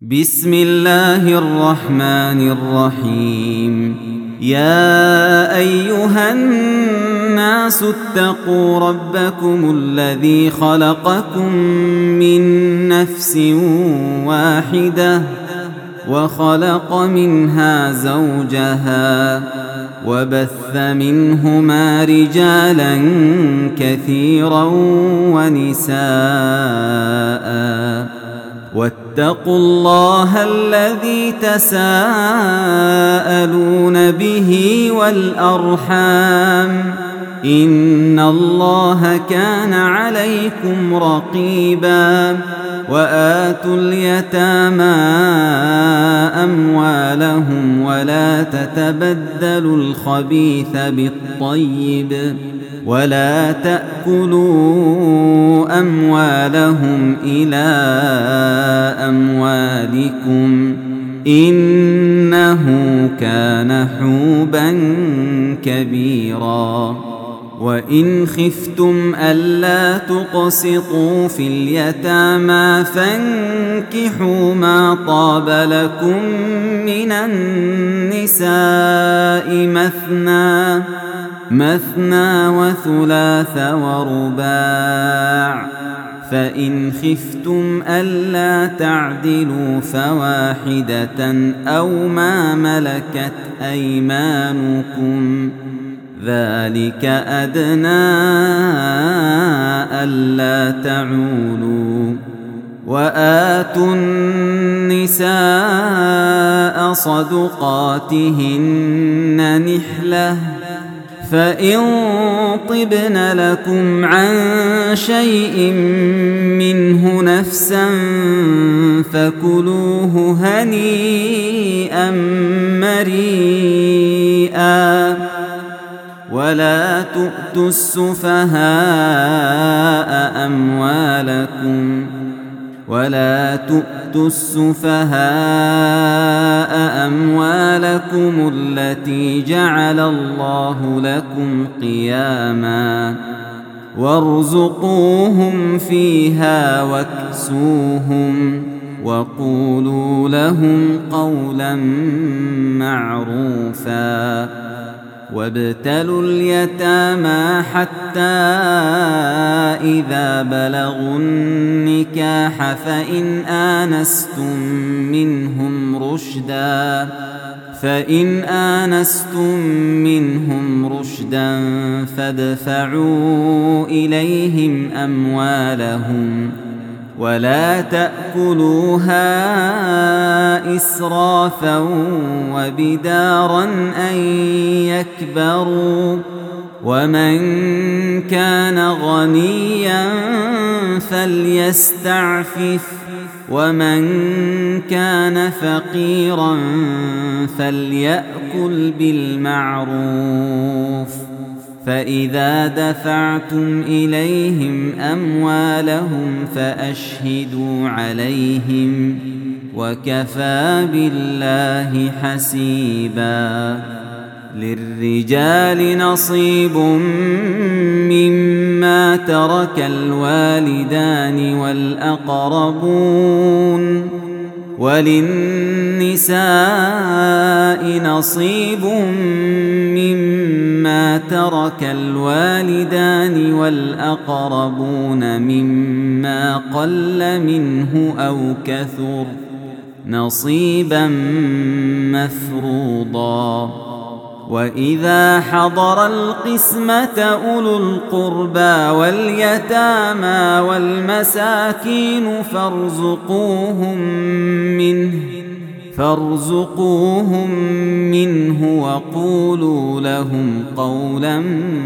بسم الله الرحمن الرحيم. يا أيها الناس اتقوا ربكم الذي خلقكم من نفس واحدة وخلق منها زوجها وبث منهما رجالا كثيرا ونساء واتقوا الله الذي تساءلون به والأرحام إن الله كان عليكم رقيبا. وآتوا اليتامى أموالهم ولا تتبدلوا الخبيث بالطيب ولا تأكلوا أموالهم إلى أموالكم إنه كان حوبا كبيرا. وإن خفتم ألا تقسطوا في اليتامى فانكحوا ما طاب لكم من النساء مثنى وثلاث ورباع، فإن خفتم ألا تعدلوا فواحدة أو ما ملكت أيمانكم ذلك أدنى ألا تعولوا. وآتوا النساء صدقاتهن نحلة فإن طبن لكم عن شيء منه نفسا فكلوه هنيئا مريئا. ولا تؤتوا السفهاء أموالكم التي جعل الله لكم قياما وارزقوهم فيها واكسوهم وقولوا لهم قولا معروفا. وابتلوا اليتامى حتى إذا بلغوا النكاح فإن آنستم منهم رشدا فادفعوا إليهم أموالهم ولا تأكلوها إسرافا وبدارا أن يكبروا. ومن كان غنيا فليستعفف ومن كان فقيرا فليأكل بالمعروف. فإذا دفعتم إليهم أموالهم فأشهدوا عليهم وكفى بالله حسيبا. للرجال نصيب مما ترك الوالدان والأقربون وللنساء نصيب مما ترك الوالدان والأقربون مما قل منه أو كثر نصيبا مفروضا. وإذا حضر القسمة أولو القربى واليتامى والمساكين فارزقوهم منه وقولوا لهم قولا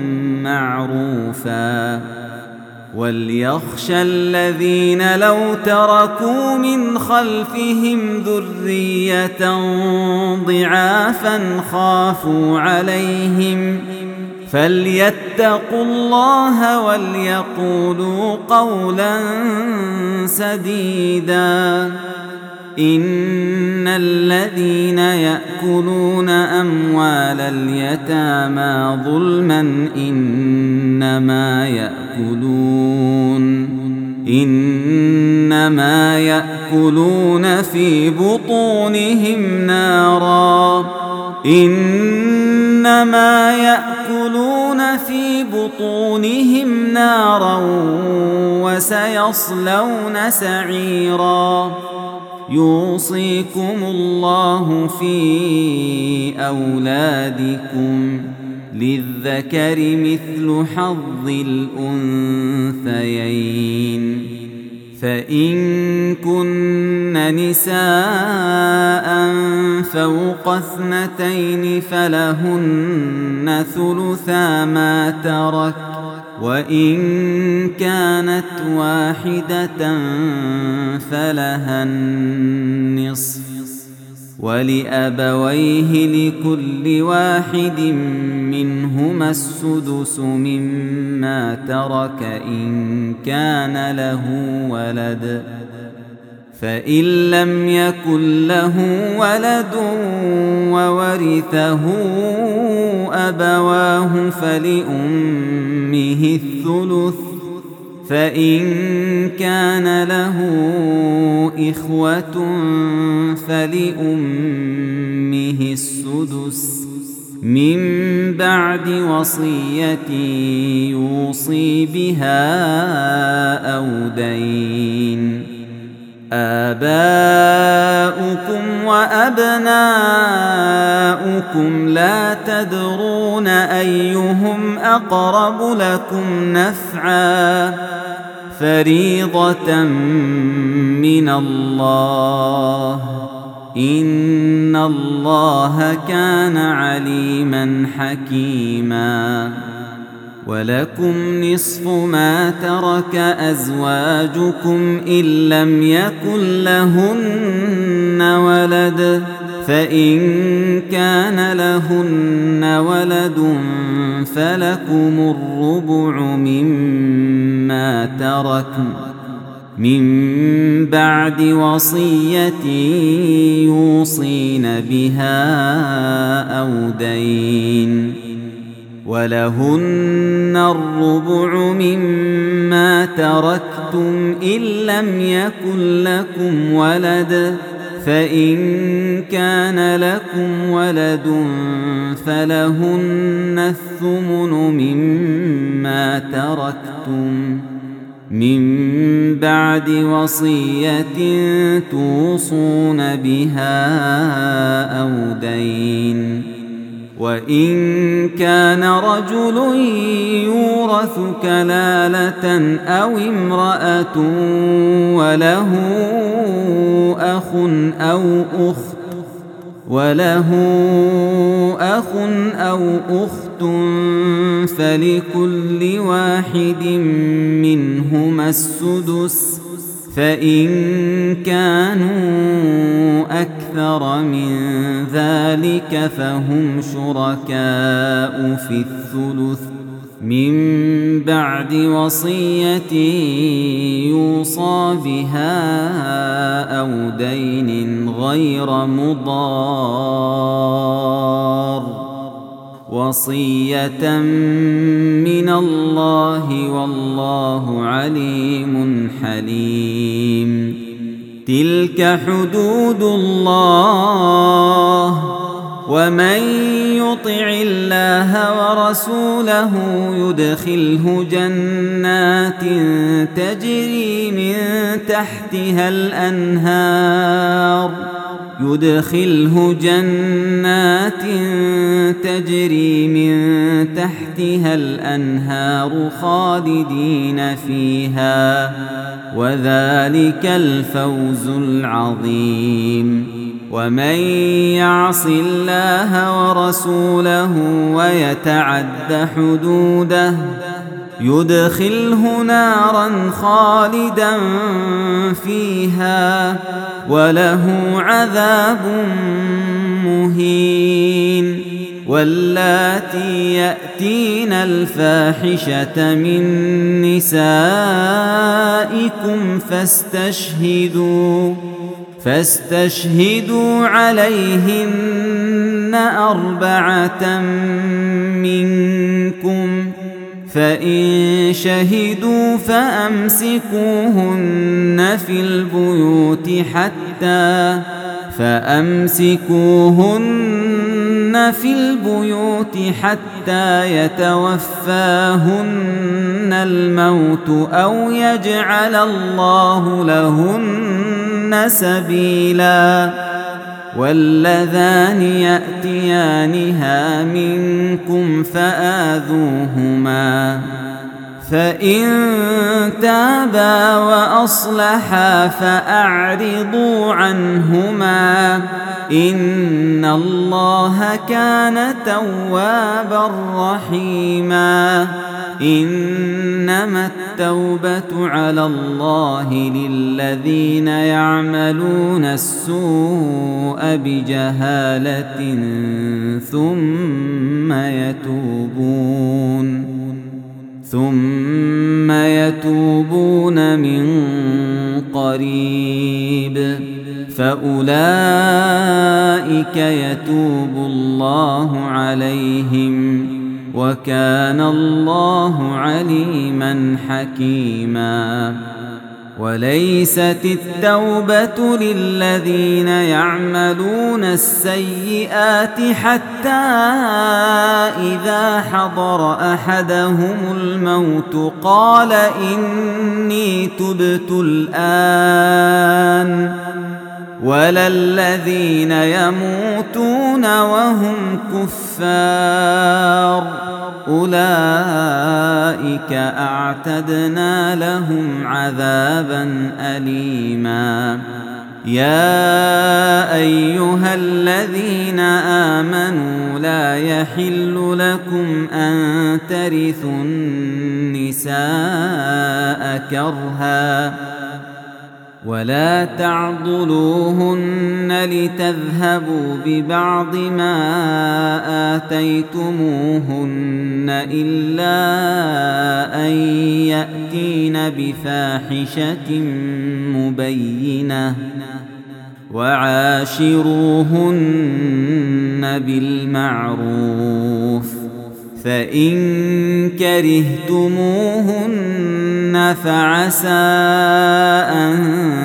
معروفا. وليخشى الذين لو تركوا من خلفهم ذرية ضعافا خافوا عليهم فليتقوا الله وليقولوا قولا سديدا. إن الذين يأكلون أموال اليتامى ظلما إنما يأكلون يأكلون في بطونهم نارا إنما يأكلون في بطونهم نارا وسيصلون سعيرا يوصيكم الله في أولادكم للذكر مثل حظ الأنثيين فإن كن نساء فوق 2 فلهن ثلثا ما ترك وإن كانت واحدة فلها النصف ولأبويه لكل واحد منهما السدس مما ترك إن كان له ولد فإن لم يكن له ولد وورثه أبواه فلأمه الثلث فإن كان له إخوة فلأمه السدس من بعد وصية يوصي بها أو دين آباؤكم وأبناؤكم لا تدرون أيهم أقرب لكم نفعا فريضة من الله إن الله كان عليما حكيما ولكم نصف ما ترك أزواجكم إن لم يكن لهن ولد فإن كان لهن ولد فلكم الربع مما تركن من بعد وصية يوصين بها أو دين ولهن الربع مما تركتم إن لم يكن لكم ولد فإن كان لكم ولد فلهن الثمن مما تركتم من بعد وصية توصون بها أو دين وإن كان رجل يورث كلالة أو امرأة وله أخ أو أخت فلكل واحد منهما السدس فإن كانوا أكثر من ذلك فهم شركاء في الثلث من بعد وصية يوصى بها أو دين غير مضار وصية من الله والله عليم حليم تلك حدود الله ومن يطع الله ورسوله يدخله جنات تجري من تحتها الأنهار خالدين فيها وذلك الفوز العظيم ومن يعص الله ورسوله ويتعد حدوده يدخله نارا خالدا فيها وله عذاب مهين واللاتي يأتين الفاحشة من نسائكم فاستشهدوا عليهن 4 منكم فإن شهدوا فأمسكوهن في البيوت حتى يتوفاهن الموت أو يجعل الله لهن سبيلا. واللذان يأتيانها منكم فآذوهما، فإن تابا وأصلحا فأعرضوا عنهما، إن الله كان توابا رحيما. إنما التوبة على الله للذين يعملون السوء بجهالة ثم يتوبون من قريب فأولئك يتوب الله عليهم، وكان الله عليما حكيما. وليست التوبة للذين يعملون السيئات حتى إذا حضر أحدهم الموت قال إني تبت الآن، ولا الذين يموتون وهم كفار، أولئك أعتدنا لهم عذابا أليما. يا أيها الذين آمنوا لا يحل لكم أن ترثوا النساء كرها ولا تعضلوهن لتذهبوا ببعض ما آتيتموهن إلا أن يأتين بفاحشة مبينة، وعاشروهن بالمعروف، فإن كرهتموهن فعسى أن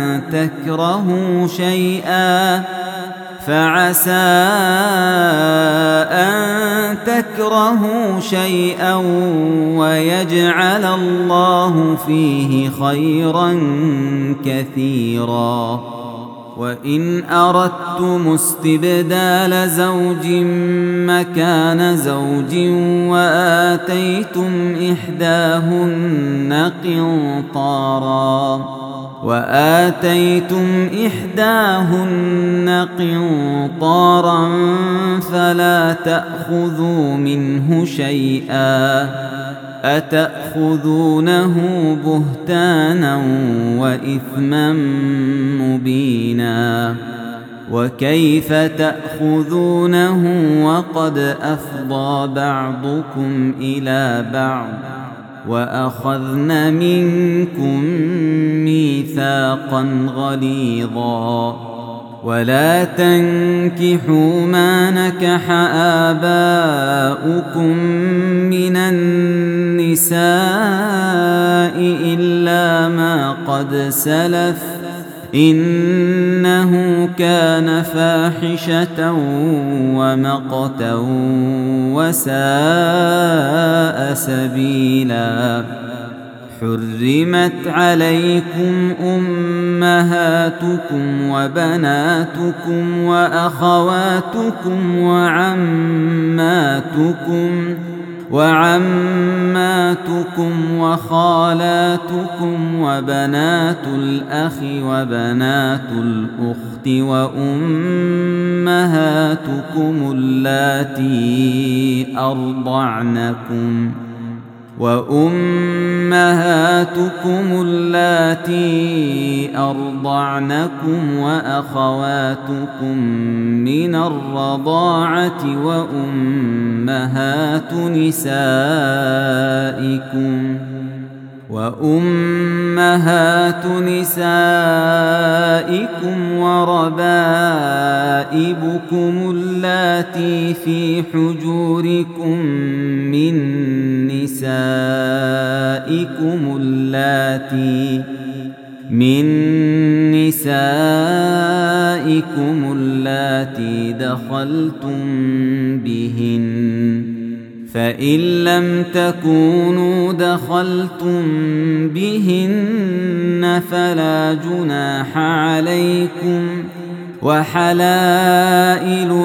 تكرهوا شيئا ويجعل الله فيه خيرا كثيرا. وإن أردتم استبدال زوج مكان زوج وآتيتم إحداهن قنطارا فلا تأخذوا منه شيئا، أتأخذونه بهتانا وإثما مبينا. وكيف تأخذونه وقد أفضى بعضكم إلى بعض وأخذن منكم ميثاقا غليظا. ولا تنكحوا ما نكح آباؤكم من النساء إلا ما قد سلف، إنه كان فاحشة ومقتا وساء سبيلا. حرمت عليكم أمهاتكم وبناتكم وأخواتكم وعماتكم وخالاتكم وبنات الأخ وبنات الأخت وأمهاتكم اللاتي أرضعنكم وأخواتكم من الرضاعة وأمهات نسائكم وربائبكم اللاتي في حجوركم من نسائكم نسائكم اللاتي دخلتم بهن، فإن لم تكونوا دخلتم بهن فلا جناح عليكم، وحلائل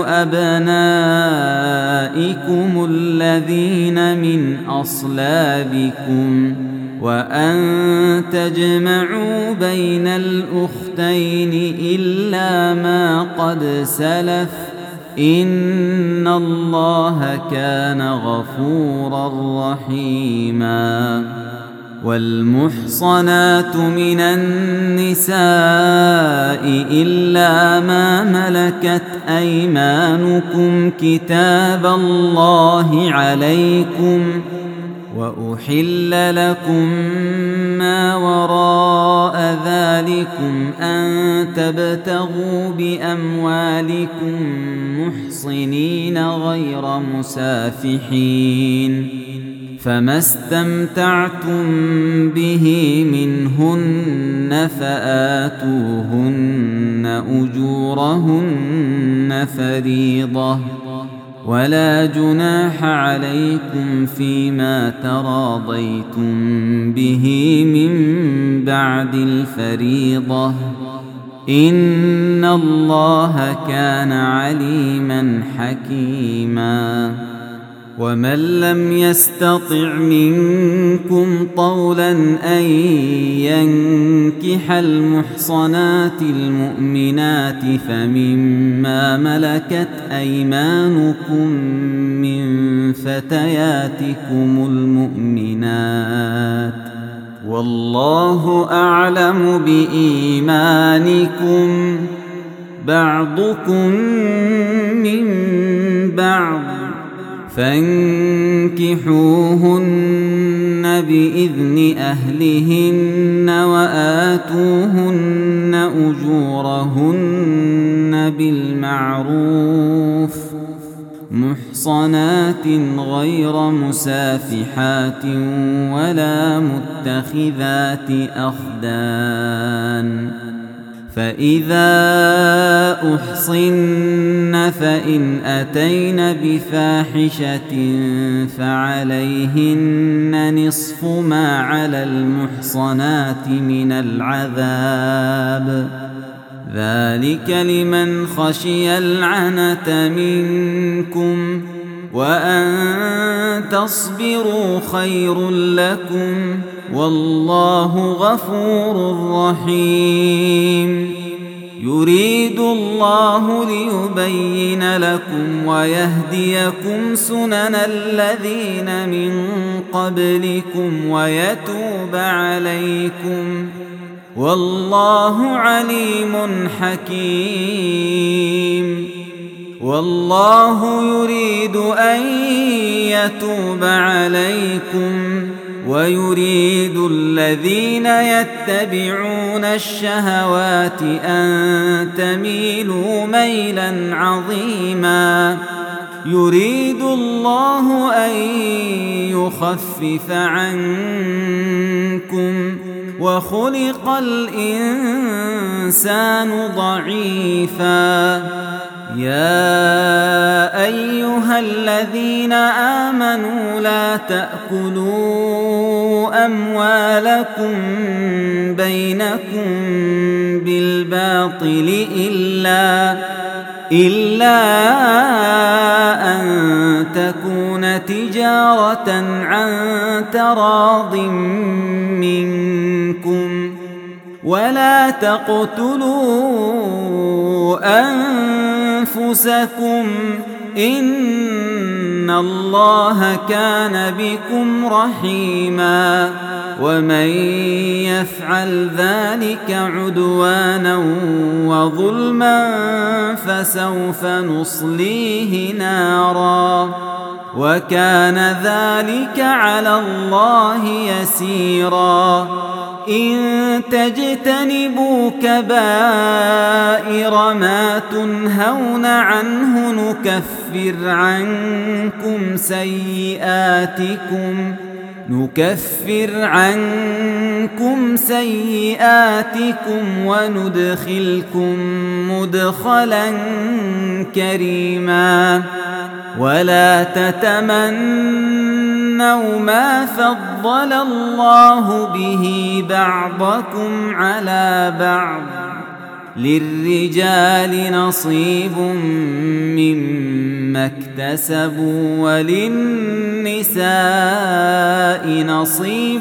أبنائكم الذين من أصلابكم، وأن تجمعوا بين الأختين إلا ما قد سلف، إن الله كان غفورا رحيما. والمحصنات من النساء إلا ما ملكت أيمانكم كتاب الله عليكم، وأحل لكم ما وراء ذلكم أن تبتغوا بأموالكم محصنين غير مسافحين، فما استمتعتم به منهن فآتوهن أجورهن فريضة، ولا جناح عليكم فيما تراضيتم به من بعد الفريضة، إن الله كان عليما حكيما. ومن لم يستطع منكم طولا أن ينكح المحصنات المؤمنات فمما ملكت أيمانكم من فتياتكم المؤمنات، والله أعلم بإيمانكم، بعضكم من بعض، فانكحوهن بإذن أهلهن وآتوهن أجورهن بالمعروف، محصنات غير مسافحات ولا متخذات أخدان، فإذا أحصن فإن أتين بفاحشة فعليهن نصف ما على المحصنات من العذاب، ذلك لمن خشي العنة منكم، وأن تصبروا خير لكم، والله غفور رحيم. يريد الله ليبين لكم ويهديكم سنن الذين من قبلكم ويتوب عليكم، والله عليم حكيم. والله يريد أن يتوب عليكم، ويريد الذين يتبعون الشهوات أن تميلوا ميلا عظيما. يريد الله أن يخفف عنكم، وخلق الإنسان ضعيفا. يا أيها الذين آمنوا لا تأكلوا أموالكم بينكم بالباطل إلا أن تكون تجارة عن تراض منكم، ولا تقتلوا أنفسكم، إن الله كان بكم رحيما. ومن يفعل ذلك عدوانا وظلما فسوف نصليه نارا، وكان ذلك على الله يسيرا. إن تجتنبوا كبائر ما تنهون عنه نكفر عنكم سيئاتكم نكفر عنكم سيئاتكم وندخلكم مدخلا كريما ولا تتمنوا ما فضل الله به بعضكم على بعض للرجال نصيب مما اكتسبوا وللنساء نصيب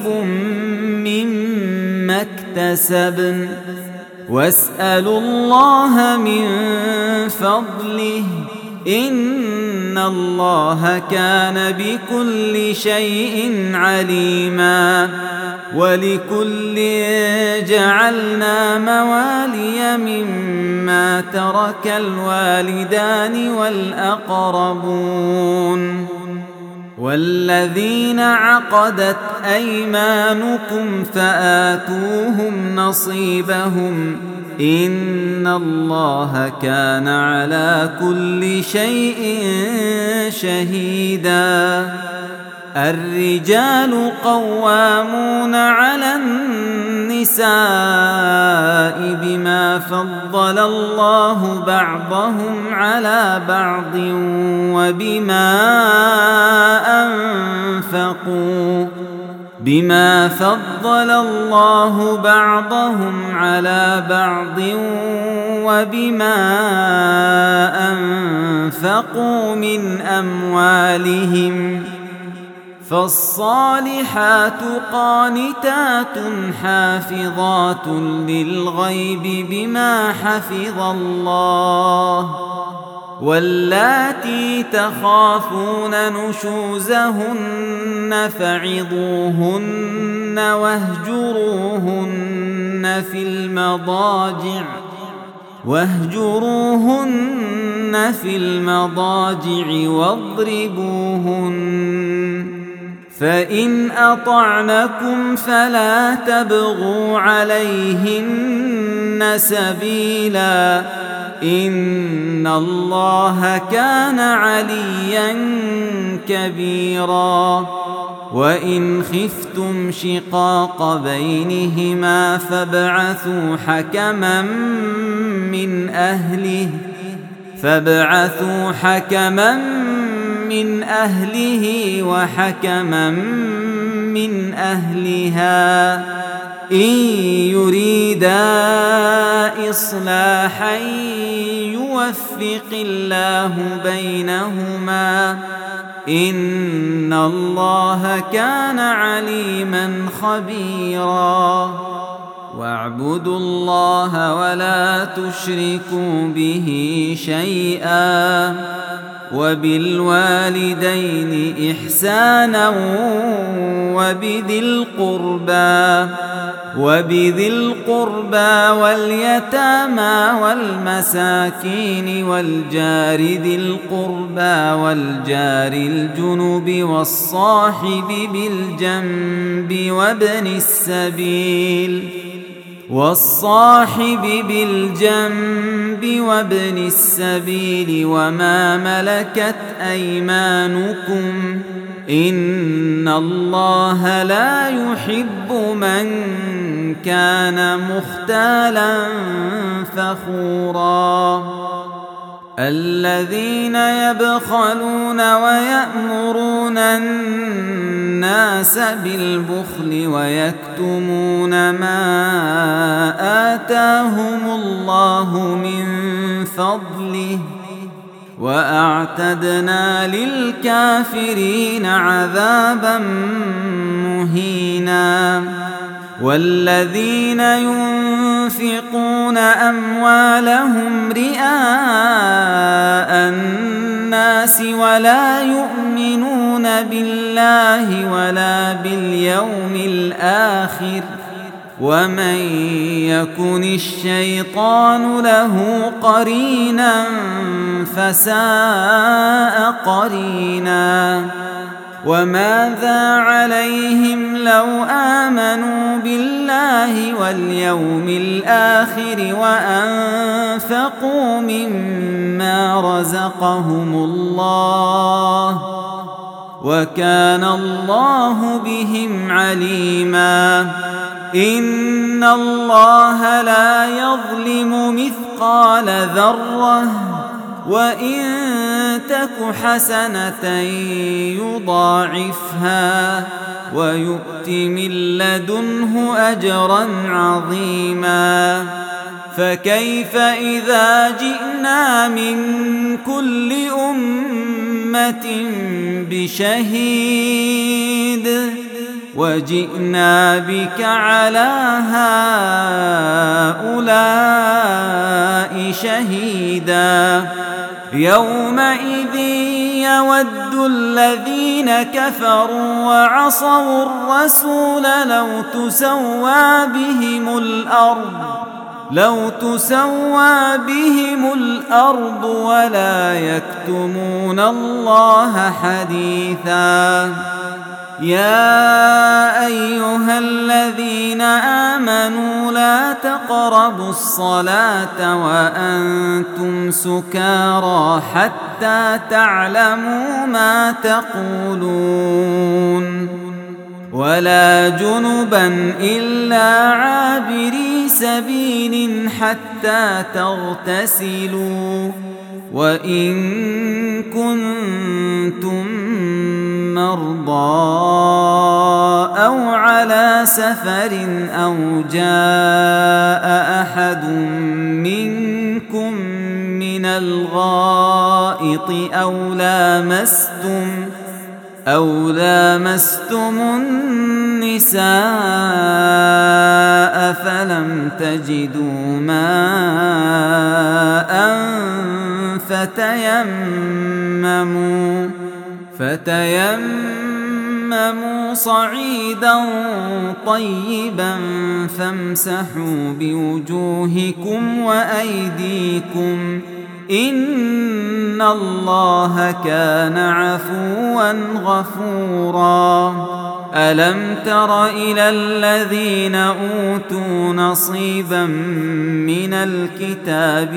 مما اكتسبن واسألوا الله من فضله إن الله كان بكل شيء عليما ولكل جعلنا موالي مما ترك الوالدان والأقربون والذين عقدت أيمانكم فآتوهم نصيبهم إن الله كان على كل شيء شهيدا الرجال قوامون على النساء بما فضل الله بعضهم على بعض بما فضل الله بعضهم على بعض وبما أنفقوا من أموالهم فالصالحات قانتات حافظات للغيب بما حفظ الله واللاتي تخافون نشوزهن فعظوهن واهجروهن في المضاجع واضربوهن فإن أطعنكم فلا تبغوا عليهن سبيلا إن الله كان عليا كبيرا وإن خفتم شقاق بينهما فابعثوا حكما من أهله وحكما من أهلها إن يريدا إصلاحا يوفق الله بينهما إن الله كان عليما خبيرا واعبدوا الله ولا تشركوا به شيئا وبالوالدين إحسانا وبذي القربى واليتامى والمساكين والجار ذي القربى والجار الجنب والصاحب بالجنب وابن السبيل وما ملكت أيمانكم إن الله لا يحب من كان مختالا فخورا الذين يبخلون ويأمرون الناس بالبخل ويكتمون ما آتاهم الله من فضله وأعتدنا للكافرين عذابا مهينا والذين ينفقون أموالهم رئاء الناس ولا يؤمنون بالله ولا باليوم الآخر ومن يكن الشيطان له قرينا فساء قرينا وماذا عليهم لو آمنوا بالله واليوم الآخر وأنفقوا مما رزقهم الله وكان الله بهم عليما. إن الله لا يظلم مثقال ذرة وإن تك حسنة يضاعفها ويؤت من لدنه أجرا عظيما. فكيف إذا جئنا من كل أمة بشهيد وجئنا بك على هؤلاء شهيدا. يومئذ يود الذين كفروا وعصوا الرسول لو تسوى بهم الأرض ولا يكتمون الله حديثا. يا أيها الذين آمنوا لا تقربوا الصلاة وأنتم سكارى حتى تعلموا ما تقولون ولا جنبا إلا عابري سبيل حتى تغتسلوا وإن كنتم مرضى أو على سفر أو جاء أحد منكم من الغائط أو لامستم النساء فلم تجدوا ماء فتيمموا صعيدا طيبا فامسحوا بوجوهكم وأيديكم إن الله كان عفوا غفورا. ألم تر إلى الذين أوتوا نصيبا من الكتاب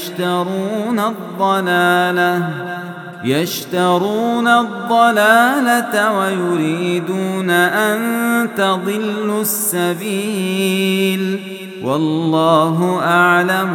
يشترون الضلالة ويريدون أن تضلوا السبيل والله أعلم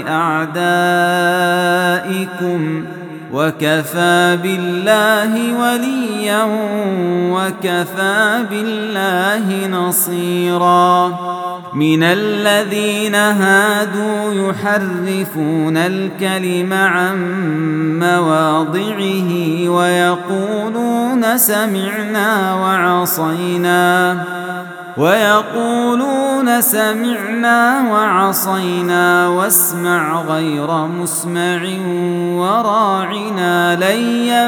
بأعدائكم وكفى بالله وليا وكفى بالله نصيرا. من الذين هادوا يحرفون الكلم عن مواضعه ويقولون سمعنا وعصينا واسمع غير مسمع وراعنا ليا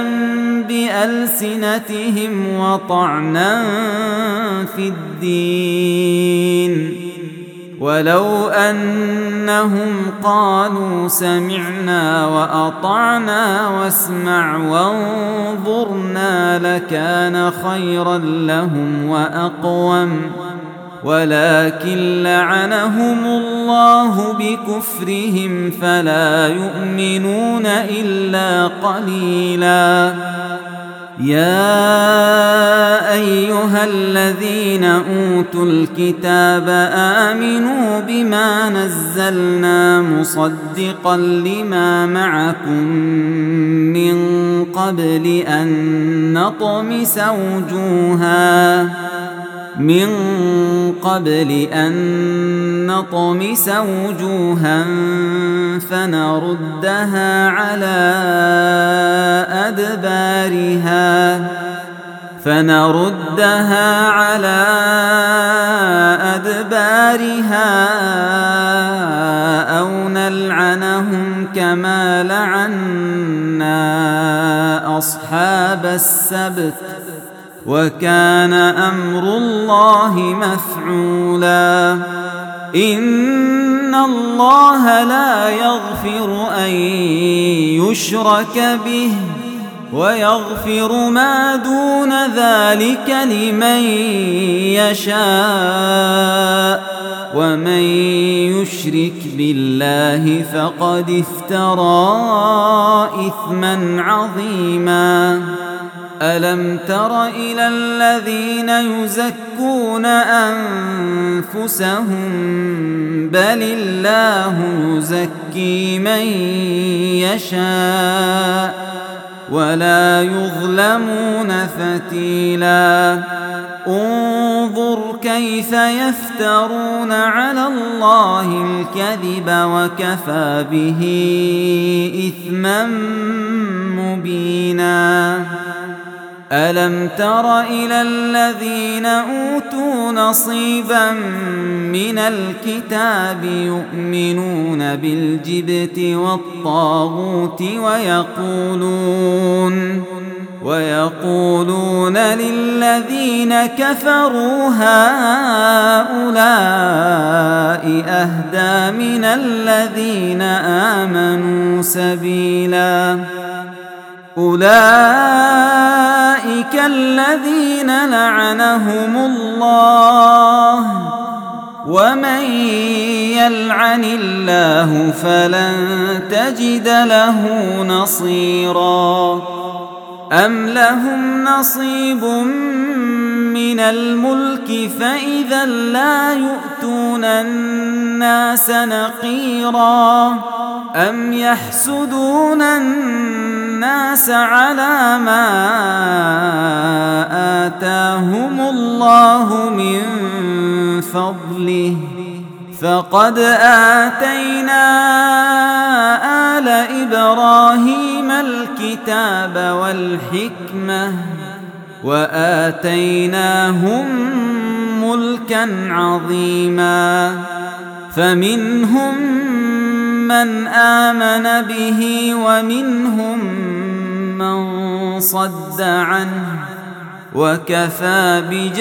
بألسنتهم وطعنا في الدين. ولو أنهم قالوا سمعنا وأطعنا واسمع وانظرنا لكان خيرا لهم وأقوم ولكن لعنهم الله بكفرهم فلا يؤمنون إلا قليلا. يا أيها الذين أوتوا الكتاب آمنوا بما نزلنا مصدقا لما معكم من قبل أن نطمس وجوها فنردها على أدبارها أو نلعنهم كما لعنا أصحاب السبت وكان أمر الله مفعولا. إن الله لا يغفر أن يشرك به ويغفر ما دون ذلك لمن يشاء ومن يشرك بالله فقد افترى إثما عظيما. ألم تر إلى الذين يزكون أنفسهم بل الله يزكي من يشاء ولا يظلمون فتيلا انظر كيف يفترون على الله الكذب وكفى به إثما مبينا ألم تر إلى الذين أوتوا نصيبا من الكتاب يؤمنون بالجبت والطاغوت ويقولون للذين كفروا هؤلاء أهدى من الذين آمنوا سبيلا أولئك الذين لعنهم الله ومن يلعن الله فلن تجد له نصيرا أم لهم نصيب من الملك فإذا لا يؤتون الناس نقيرا أم يحسدون الناس على ما آتاهم الله من فضله فقد آتينا آل إبراهيم الكتاب والحكمة وآتيناهم ملكا عظيما فمنهم من آمن به ومنهم من صد عنه وكفى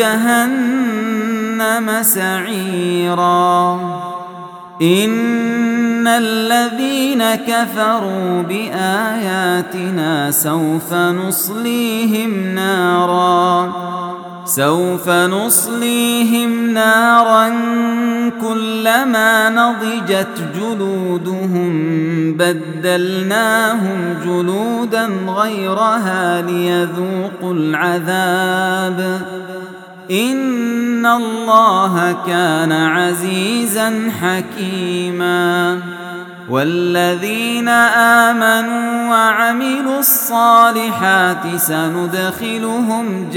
بجهنم سعيرا إن الذين كفروا بآياتنا سوف نصليهم نارا كلما نضجت جلودهم بدلناهم جلودا غيرها ليذوقوا العذاب إن الله كان عزيزا حكيما والذين آمنوا وعملوا الصالحات سندخلهم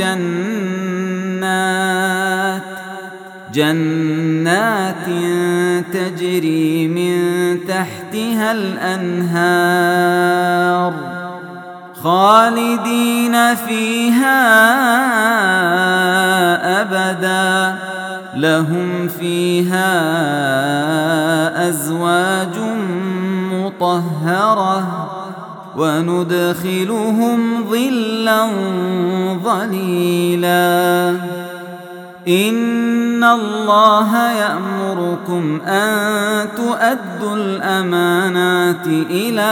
جنات تجري من تحتها الأنهار خالدين فيها أبدا لهم فيها أزواج مطهرة وندخلهم ظلا ظليلا إن الله يأمركم أن تؤدوا الأمانات إلى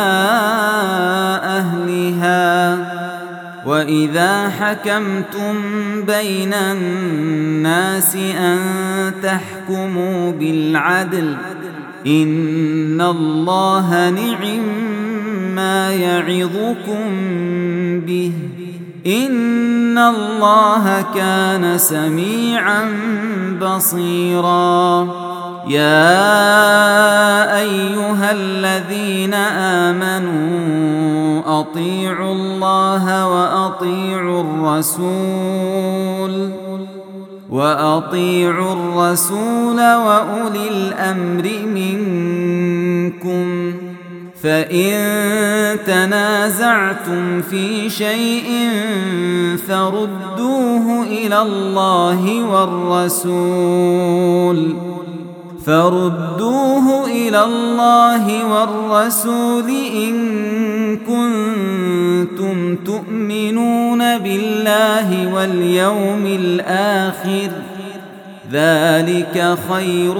أهلها وإذا حكمتم بين الناس أن تحكموا بالعدل إن الله نعما يعظكم به إن الله كان سميعا بصيرا يا أيها الذين آمنوا أطيعوا الله وأطيعوا الرسول وأولي الأمر منكم فإن تنازعتم في شيء فردوه إلى الله والرسول إن كنتم تؤمنون بالله واليوم الآخر ذلك خير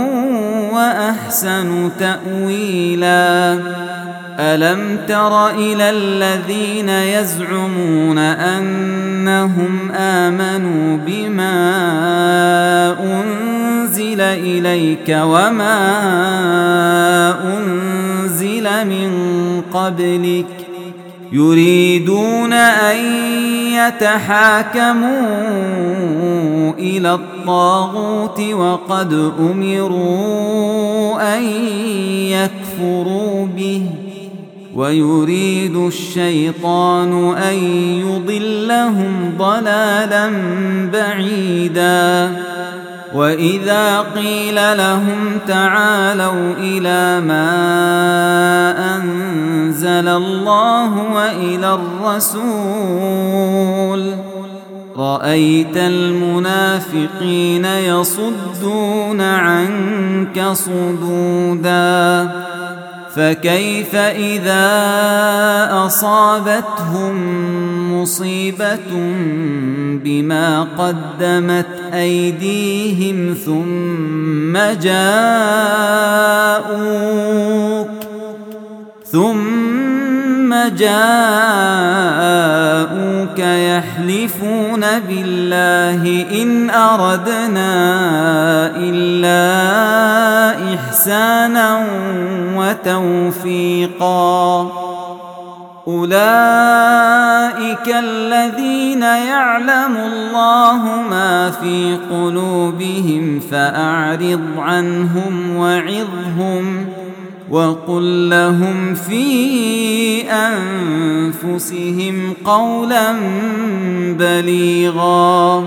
وأحسن تأويلا ألم تر إلى الذين يزعمون أنهم آمنوا بما أنزل إليك وما أنزل من قبلك يريدون أن يتحاكموا إلى الطاغوت وقد أمروا أن يكفروا به ويريد الشيطان أن يضلهم ضلالا بعيدا وإذا قيل لهم تعالوا إلى ما أنزل الله وإلى الرسول رأيت المنافقين يصدون عنك صدودا فكيف إذا أصابتهم مصيبة بما قدمت أيديهم ثم جاءوك يحلفون بالله إن أردنا إلا إحسانا وتوفيقا أولئك الذين يعلم الله ما في قلوبهم فأعرض عنهم وعظهم وقل لهم في أنفسهم قولا بليغا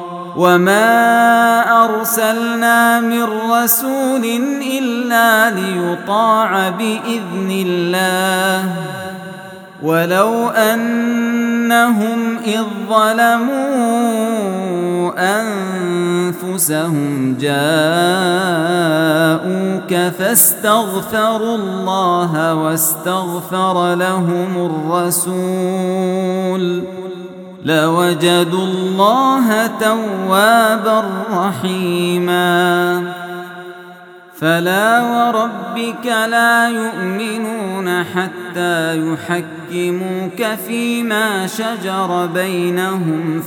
وما أرسلنا من رسول إلا ليطاع بإذن الله ولو أنهم إذ ظلموا أنفسهم جاءوك فاستغفروا الله واستغفر لهم الرسول لوجدوا الله توابا رحيما فلا وربك لا يؤمنون حتى يحكموك فيما شجر بينهم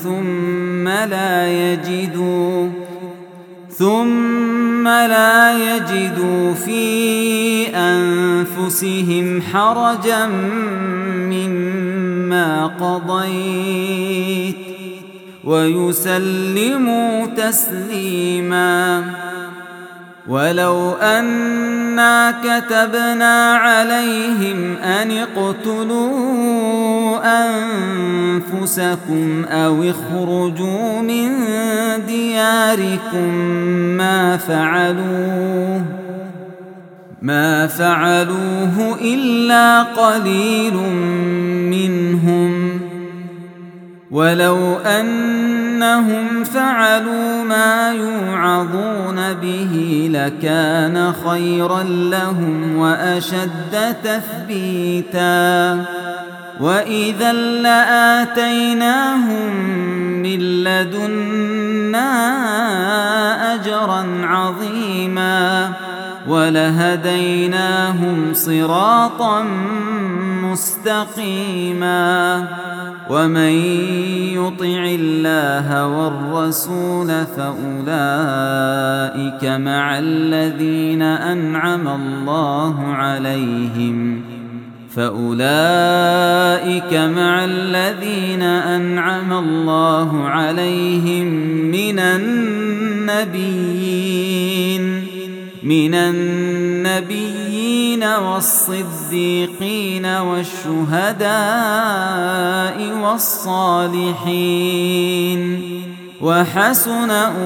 ثم لا يجدوا في أنفسهم حرجا مما قضيت ويسلموا تسليما ولو أنا كتبنا عليهم أن اقتلوا أنفسكم أو اخرجوا من دياركم ما فعلوه إلا قليل منهم ولو أنهم فعلوا ما يوعظون به لكان خيرا لهم وأشد تثبيتا وإذا لآتيناهم من لدنا أجرا عظيما ولهديناهم صراطا مستقيما ومن يطع الله والرسول فأولئك مع الذين أنعم الله عليهم من النبيين والصديقين والشهداء والصالحين وحسن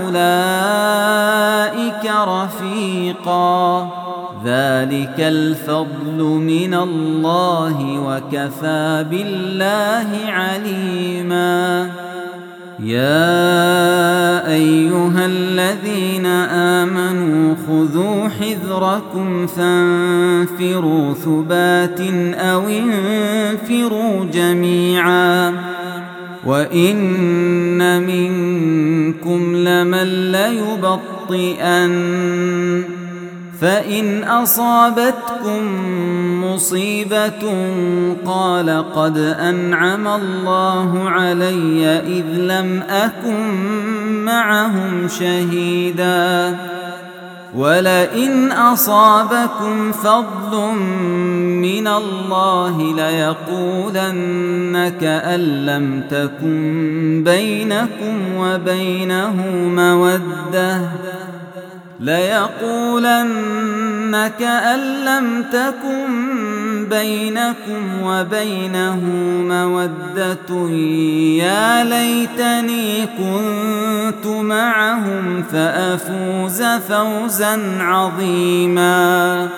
أولئك رفيقا ذلك الفضل من الله وكفى بالله عليما يا أيها الذين آمنوا خذوا حذركم فانفروا ثبات أو انفروا جميعا وإن منكم لمن ليبطئن فإن أصابتكم مصيبة قال قد أنعم الله علي إذ لم أكن معهم شهيدا ولئن أصابكم فضل من الله ليقولن كأن لم تكن بينكم وبينه مودة يا ليتني كنت معهم فأفوز فوزا عظيما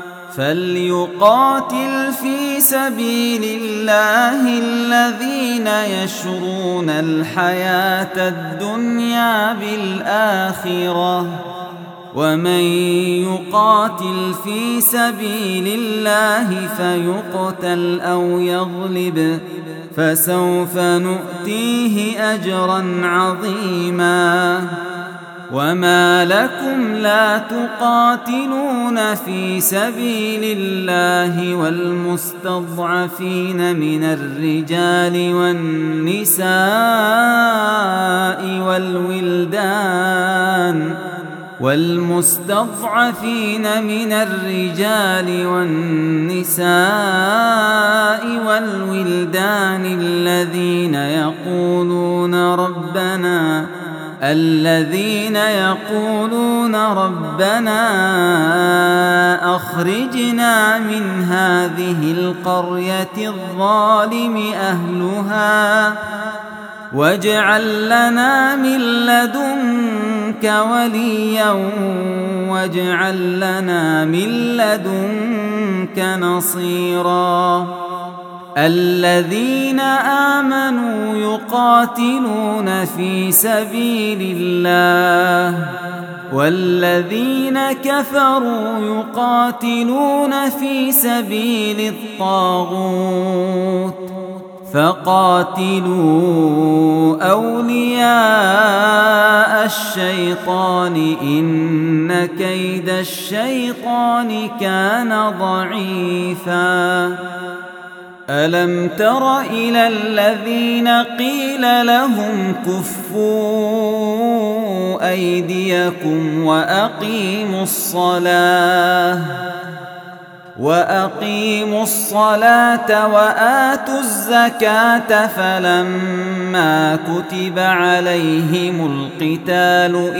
فليقاتل في سبيل الله الذين يشرون الحياة الدنيا بالآخرة ومن يقاتل في سبيل الله فيقتل أو يغلب فسوف نؤتيه أجرا عظيما وما لكم لا تقاتلون في سبيل الله والمستضعفين من الرجال والنساء والولدان الذين يقولون ربنا أخرجنا من هذه القرية الظالم أهلها واجعل لنا من لدنك وليا واجعل لنا من لدنك نصيرا الذين آمنوا يقاتلون في سبيل الله والذين كفروا يقاتلون في سبيل الطاغوت فقاتلوا أولياء الشيطان إن كيد الشيطان كان ضعيفا ألم تر إلى الذين قيل لهم كفوا أيديكم وأقيموا الصلاة وآتوا الزكاة فلما كتب عليهم القتال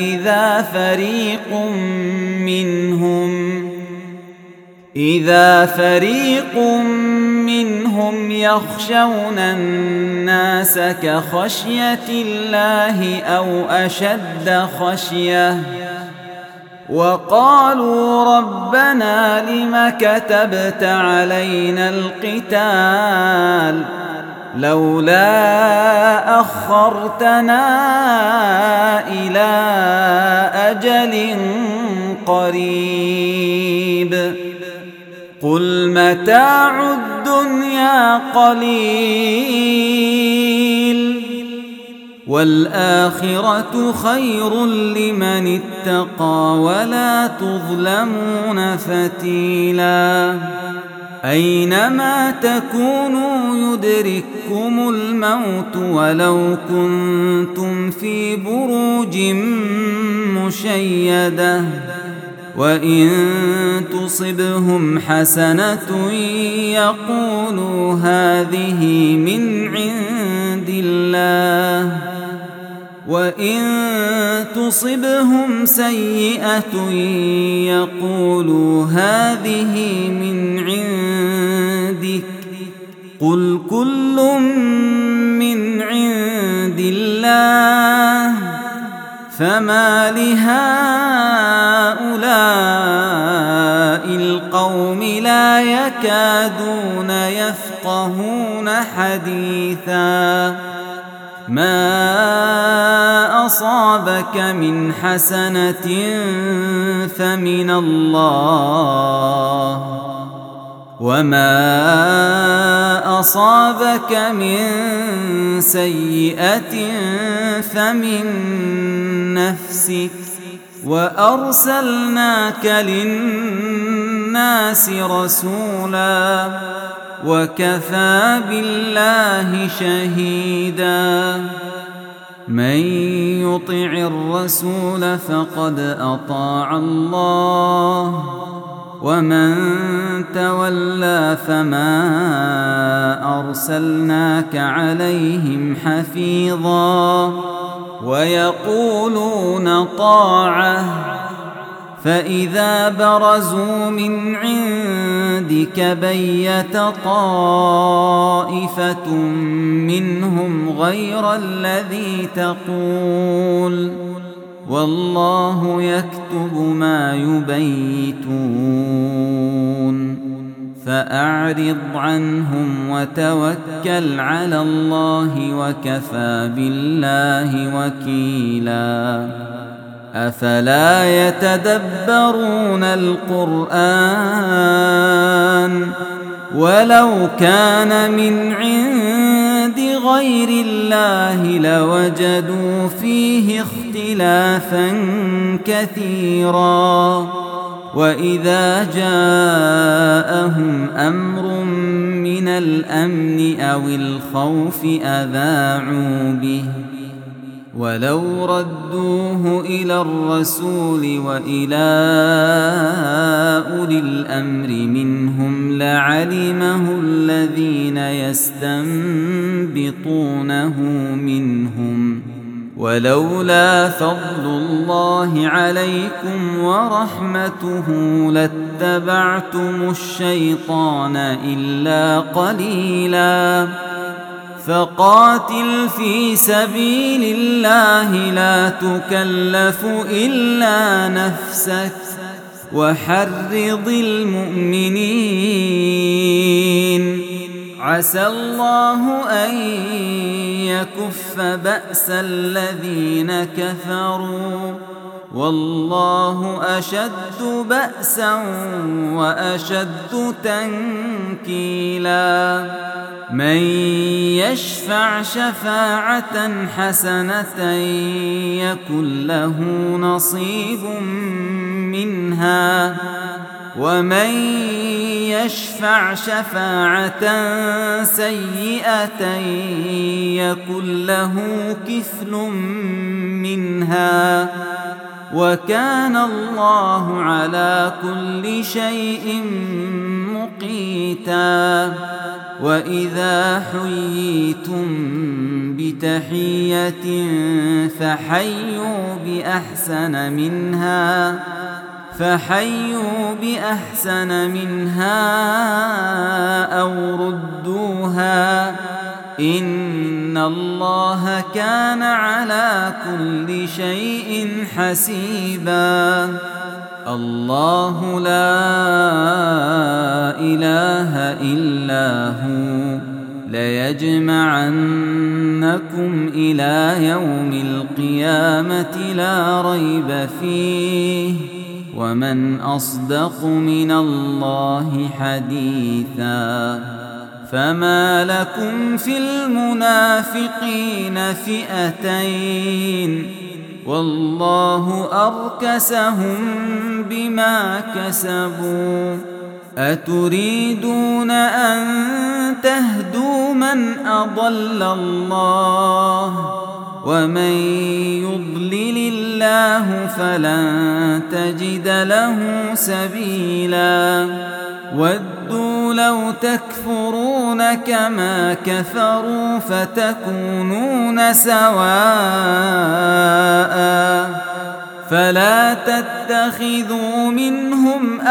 إذا فريق منهم يخشون الناس كخشية الله أو أشد خشية وقالوا ربنا لم كتبت علينا القتال لولا أخرتنا إلى أجل قريب قل متاع الدنيا قليل والآخرة خير لمن اتقى ولا تظلمون فتيلا أينما تكونوا يدرككم الموت ولو كنتم في بروج مشيدة وإن تصبهم حسنة يقولوا هذه من عند الله وإن تصبهم سيئة يقولوا هذه من عندك قل كل من عند الله فما لهؤلاء القوم لا يكادون يفقهون حديثا ما أصابك من حسنة فمن الله وما أصابك من سيئة فمن نفسك وأرسلناك للناس رسولا وكفى بالله شهيدا من يطع الرسول فقد أطاع الله ومن تولى فما أرسلناك عليهم حفيظا ويقولون طاعة فإذا برزوا من عندك بيت طائفة منهم غير الذي تقول والله يكتب ما يبيتون فأعرض عنهم وتوكل على الله وكفى بالله وكيلا أفلا يتدبرون القرآن ولو كان من عند غير الله لوجدوا فيه اختلافا كثيرا وإذا جاءهم أمر من الأمن أو الخوف أذاعوا به ولو ردوه إلى الرسول وإلى أولي الأمر منهم لعلمه الذين يستنبطونه منهم ولولا فضل الله عليكم ورحمته لاتبعتم الشيطان إلا قليلا فقاتل في سبيل الله لا تكلف إلا نفسك وحرض المؤمنين عسى الله أن يكف بأس الذين كفروا والله أشد بأسا وأشد تنكيلا من يشفع شفاعة حسنة يكن له نصيب منها ومن يشفع شفاعة سيئة يكن له كفل منها وكان الله على كل شيء مقيتا وإذا حييتم بتحية فحيوا بأحسن منها أو ردوها إن الله كان على كل شيء حسيبا الله لا إله إلا هو ليجمعنكم إلى يوم القيامة لا ريب فيه ومن أصدق من الله حديثا فما لكم في المنافقين فئتين والله أركسهم بما كسبوا أتريدون أن تهدوا من أضل الله ومن يضلل الله فلن تجد له سبيلا ودوا لو تكفرون كما كفروا فتكونون سواء فلا تتخذوا منهم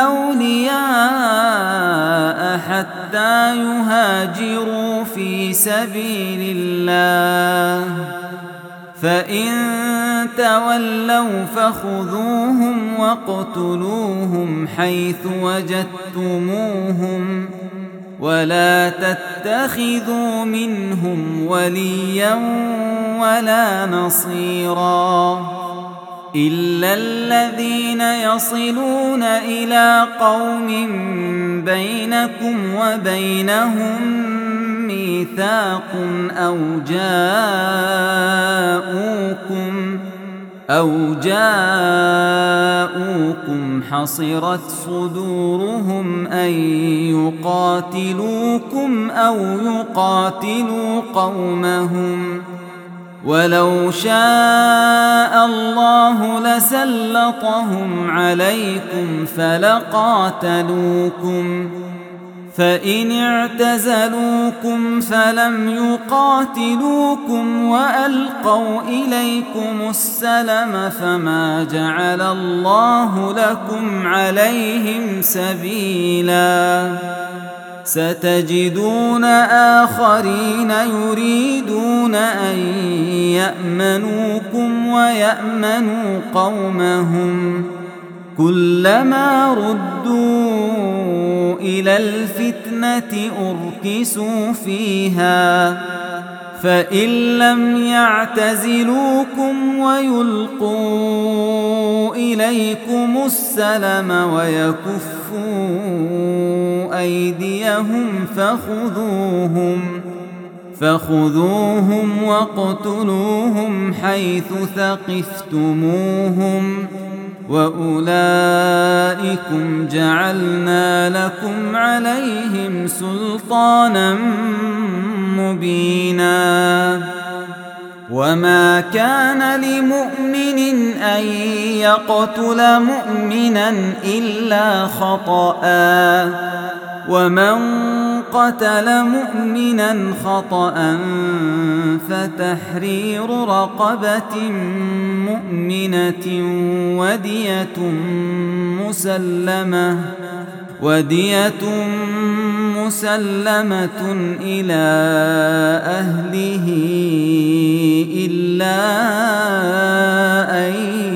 أولياء حتى يهاجروا في سبيل الله فإن تولوا فخذوهم واقتلوهم حيث وجدتموهم ولا تتخذوا منهم وليا ولا نصيرا إلا الذين يصلون إلى قوم بينكم وبينهم ميثاق أو جاءوكم حصرت صدورهم أن يقاتلوكم أو يقاتلوا قومهم ولو شاء الله لسلطهم عليكم فلقاتلوكم فإن اعتزلوكم فلم يقاتلوكم وألقوا إليكم السلم فما جعل الله لكم عليهم سبيلا ستجدون آخرين يريدون أن يأمنوكم ويأمنوا قومهم كلما ردوا إلى الفتنة أركسوا فيها فإن لم يعتزلوكم ويلقوا إليكم السلم ويكفوا أيديهم فخذوهم واقتلوهم حيث ثقفتموهم وأولئكم جعلنا لكم عليهم سلطانا مبينا وما كان لمؤمن أن يقتل مؤمنا إلا خطأ ومن قتل مؤمنا خطأ فتحرير رقبة مؤمنة ودية مسلمة إلى أهله إلا أن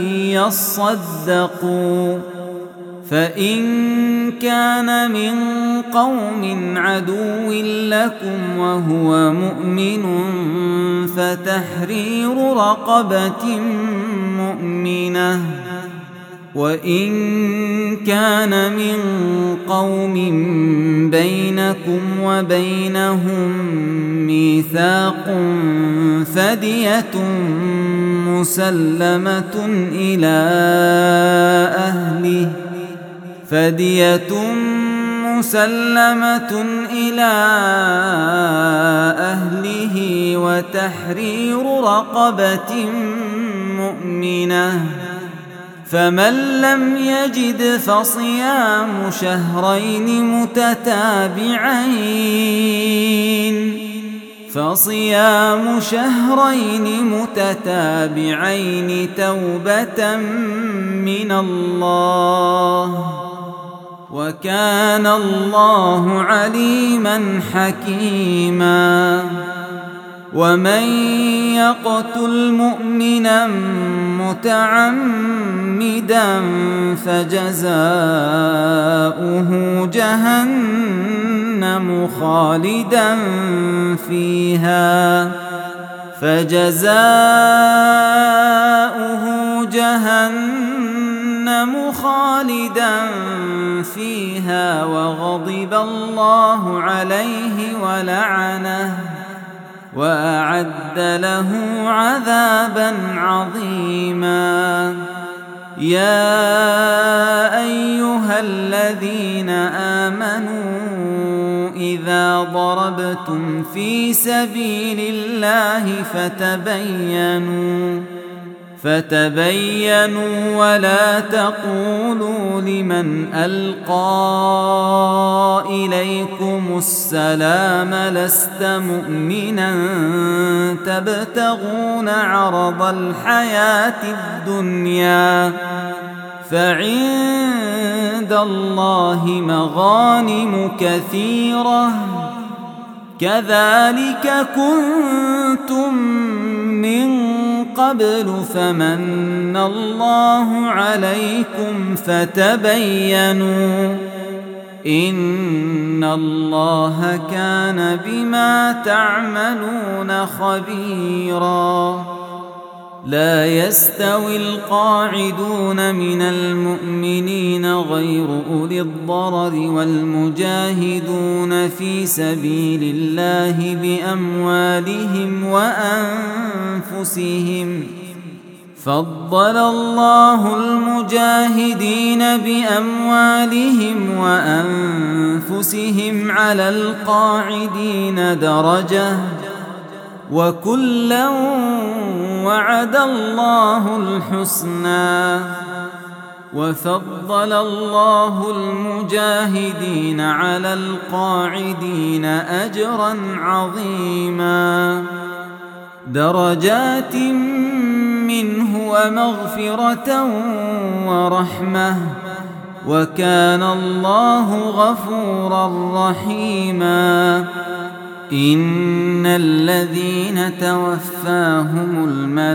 يصدقوا فإن كان من قوم عدو لكم وهو مؤمن فتحرير رقبة مؤمنة وإن كان من قوم بينكم وبينهم ميثاق فدية مسلمة إلى أهله وتحرير رقبة مؤمنة فمن لم يجد فصيام شهرين متتابعين توبة من الله وكان الله عليما حكيما ومن يقتل مؤمنا متعمدا فجزاؤه جهنم خالدا فيها وغضب الله عليه ولعنه وأعد له عذابا عظيما يا أيها الذين آمنوا إذا ضربتم في سبيل الله فتبينوا ولا تقولوا لمن ألقى إليكم السلام لست مؤمنا تبتغون عرض الحياة الدنيا فعند الله مغانم كثيرة كذلك كنتم من قبل فمن الله عليكم فتبينوا إن الله كان بما تعملون خبيرا لا يستوي القاعدون من المؤمنين غير أولي الضرر والمجاهدون في سبيل الله بأموالهم وأنفسهم فضل الله المجاهدين بأموالهم وأنفسهم على القاعدين درجة وكلا وعد الله الحسنى وفضل الله المجاهدين على القاعدين أجرا عظيما درجات منه ومغفرة ورحمة وكان الله غفورا رحيما إن الذين توفاهم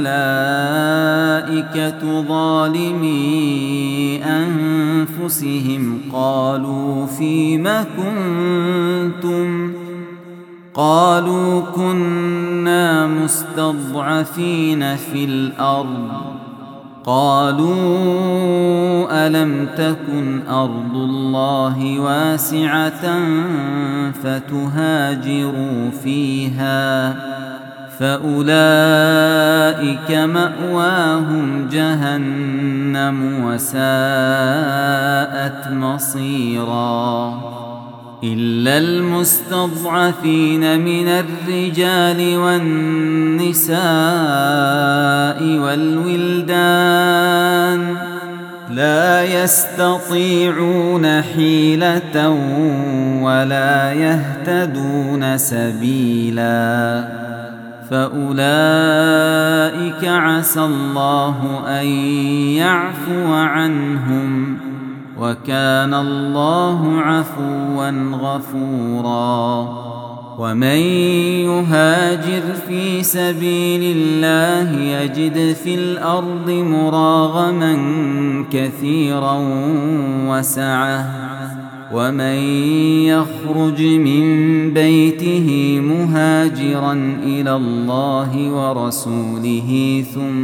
الملائكة ظالمي أنفسهم قالوا فيم كنتم قالوا كنا مستضعفين في الأرض قالوا ألم تكن أرض الله واسعة فتهاجروا فيها فأولئك مأواهم جهنم وساءت مصيرا إلا المستضعفين من الرجال والنساء والولدان لا يستطيعون حيلة ولا يهتدون سبيلا فأولئك عسى الله أن يعفو عنهم وكان الله عفوا غفورا ومن يهاجر في سبيل الله يجد في الأرض مراغما كثيرا وسعة ومن يخرج من بيته مهاجرا إلى الله ورسوله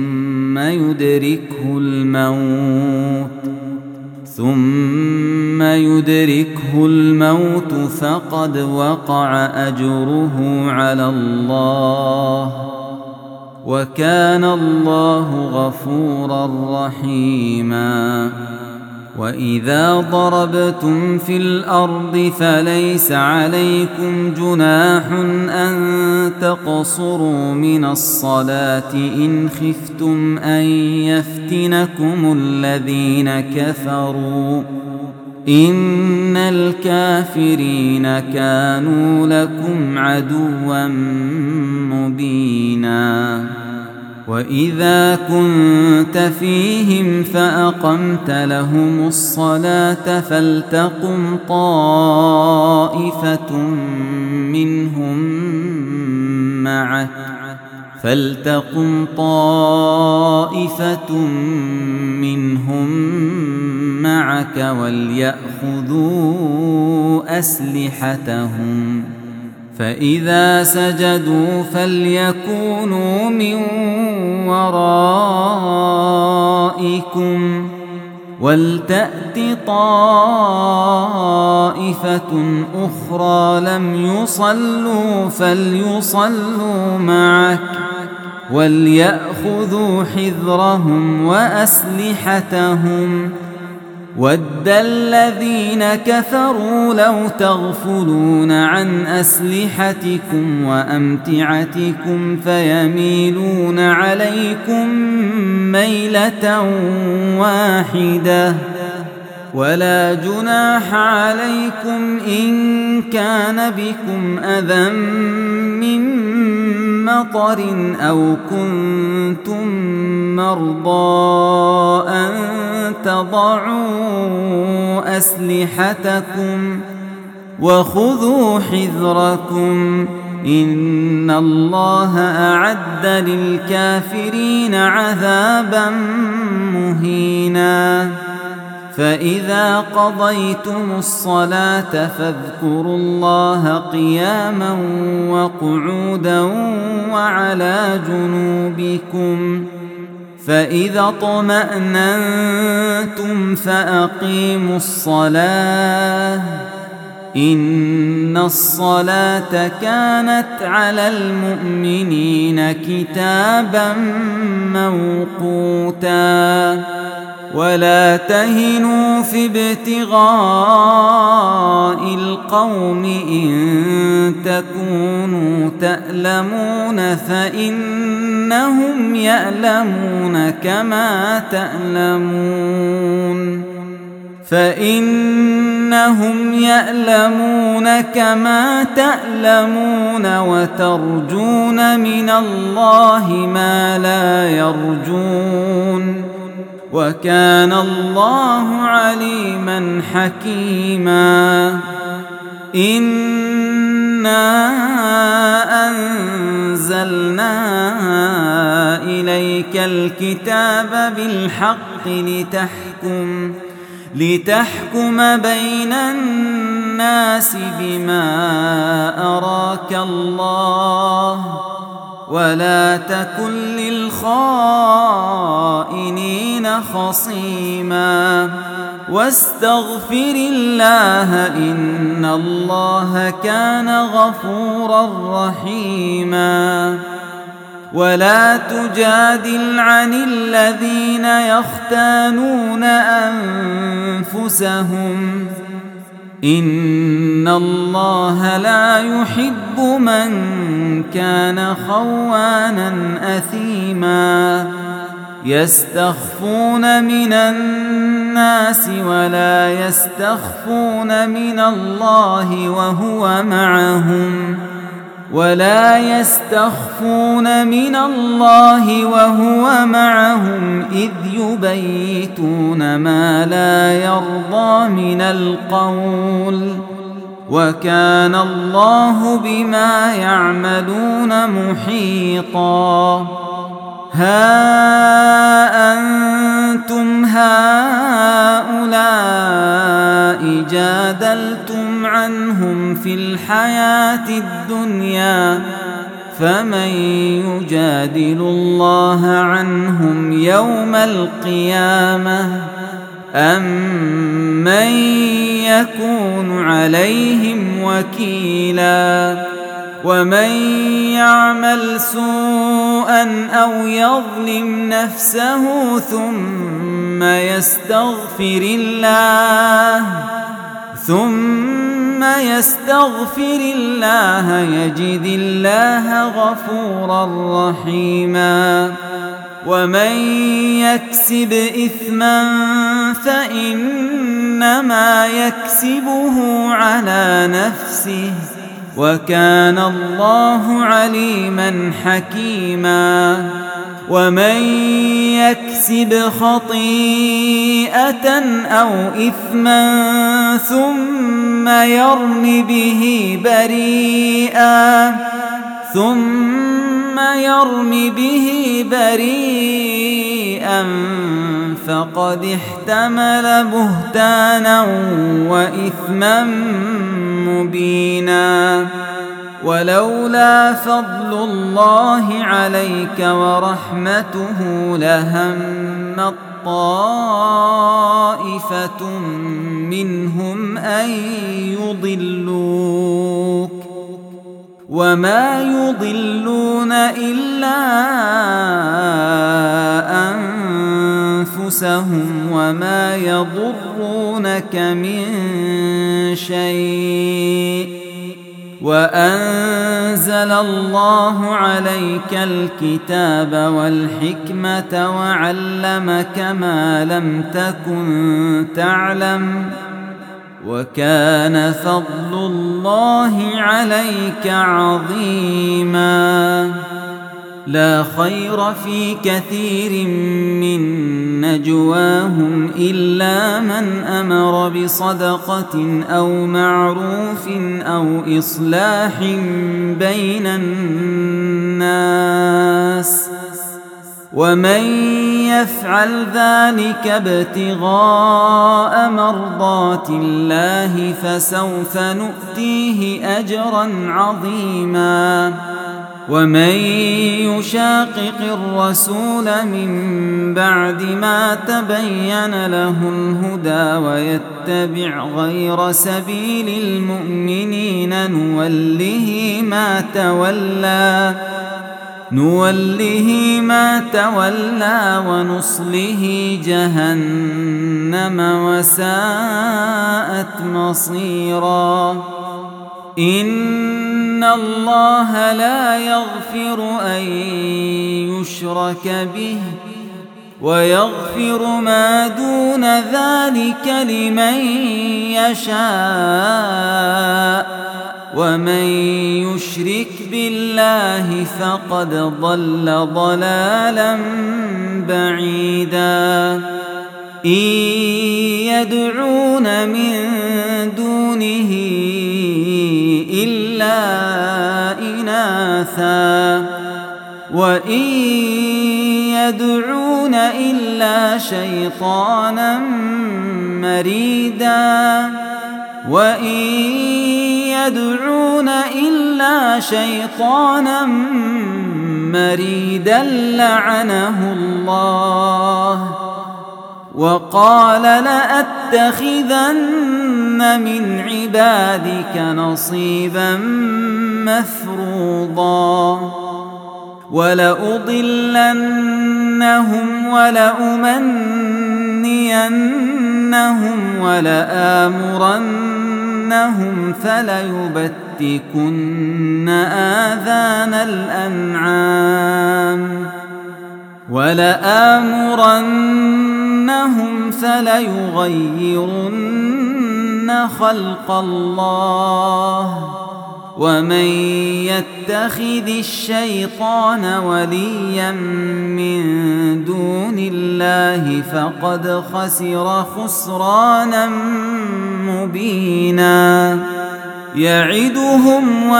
ثم يدركه الموت فقد وقع أجره على الله وكان الله غفورا رحيما وإذا ضربتم في الأرض فليس عليكم جناح أن تقصروا من الصلاة إن خفتم أن يفتنكم الذين كفروا إن الكافرين كانوا لكم عدوا مبينا وإذا كنت فيهم فأقمت لهم الصلاة فلتقم طائفة منهم معك وليأخذوا أسلحتهم فإذا سجدوا فليكونوا من ورائكم ولتأت طائفة أخرى لم يصلوا فليصلوا معك وليأخذوا حذرهم وأسلحتهم ود الذين كفروا لو تغفلون عن أسلحتكم وأمتعتكم فيميلون عليكم ميلة واحدة ولا جناح عليكم إن كان بكم أذى من مطر أو كنتم مرضى أن تضعوا أسلحتكم وخذوا حذركم إن الله أعد للكافرين عذابا مهينا فإذا قضيتم الصلاة فاذكروا الله قياما وقعودا وعلى جنوبكم فإذا اطمأننتم فأقيموا الصلاة إن الصلاة كانت على المؤمنين كتابا موقوتا ولا تهنوا في ابتغاء القوم إن تكونوا تألمون فإنهم يألمون كما تألمون وترجون من الله ما لا يرجون وكان الله عليما حكيما. إنا أنزلنا إليك الكتاب بالحق لتحكم بين الناس بما أراك الله ولا تكن للخائنين خصيما واستغفر الله إن الله كان غفورا رحيما. ولا تجادل عن الذين يختانون أنفسهم إن الله لا يحب من كان خوانا أثيما. يستخفون من الناس ولا يستخفون من الله وهو معهم إذ يبيتون ما لا يرضى من القول وكان الله بما يعملون محيطا. ها أنتم هؤلاء جادلتم عنهم في الحياة الدنيا فمن يجادل الله عنهم يوم القيامة أم من يكون عليهم وكيلا. ومن يعمل سوءا أو يظلم نفسه ثم يستغفر الله يجد الله غفورا رحيما. ومن يكسب إثما فإنما يكسبه على نفسه وكان الله عليما حكيما. ومن يكسب خطيئة أو إثما ثم يرم به بريئا فقد احتمل بهتانا وإثما مبينا. ولولا فضل الله عليك ورحمته لهمت طائفة منهم أن يضلوك وما يضلون إلا أنفسهم وما يضرونك من شيء. وأنزل الله عليك الكتاب والحكمة وعلمك ما لم تكن تعلم وكان فضل الله عليك عظيما. لا خير في كثير من نجواهم إلا من أمر بصدقة أو معروف أو إصلاح بين الناس ومن يفعل ذلك ابتغاء مرضات الله فسوف نؤتيه أجرا عظيما. ومن يشاقق الرسول من بعد ما تبين له الهدى ويتبع غير سبيل المؤمنين نوله ما تولى نوله ما تولى ونصله جهنم وساءت مصيرا. إن الله لا يغفر أن يشرك به ويغفر ما دون ذلك لمن يشاء ومن يشرك بالله فقد ضل ضلالا بعيدا. إن يدعون من دونه إلا إناثا وإن يدعون إلا شيطانا مريدا وإن يدعون إلا شيطانا مريدا لعنه الله وقال لأتخذن من عبادك نصيبا مفروضا ولأضلنهم ولأمنينهم ولآمرنهم فليبتكن آذان الأنعام ولآمرنهم فليغيرن خلق الله ومن يتخذ الشيطان وليا من دون الله فقد خسر خسرانا مبينا. يعدهم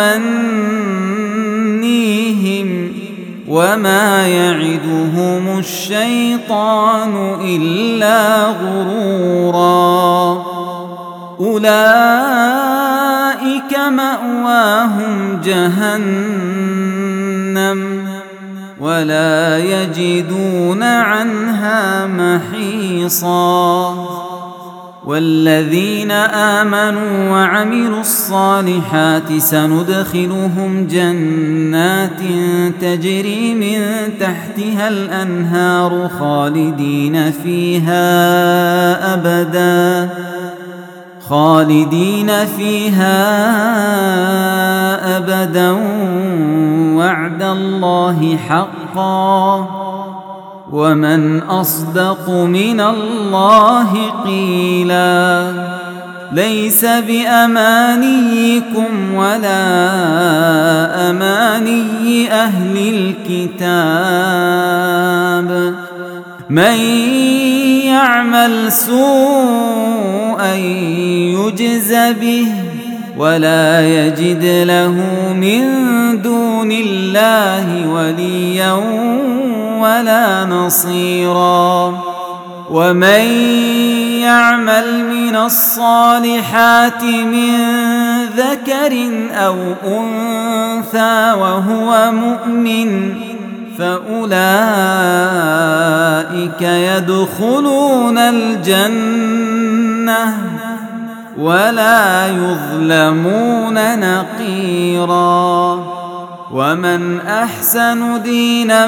ويمنيهم وما يعدهم الشيطان إلا غرورا. أولئك مأواهم جهنم ولا يجدون عنها محيصا. والذين آمنوا وعملوا الصالحات سندخلهم جنات تجري من تحتها الأنهار خالدين فيها أبدا وعد الله حقا ومن أصدق من الله قيلا. ليس بأمانيكم ولا أماني أهل الكتاب من يعمل سوءا يجز به ولا يجد له من دون الله وليا ولا نصيرا. ومن يعمل من الصالحات من ذكر أو أنثى وهو مؤمن فأولئك يدخلون الجنة ولا يظلمون نقيرا. ومن أحسن دينا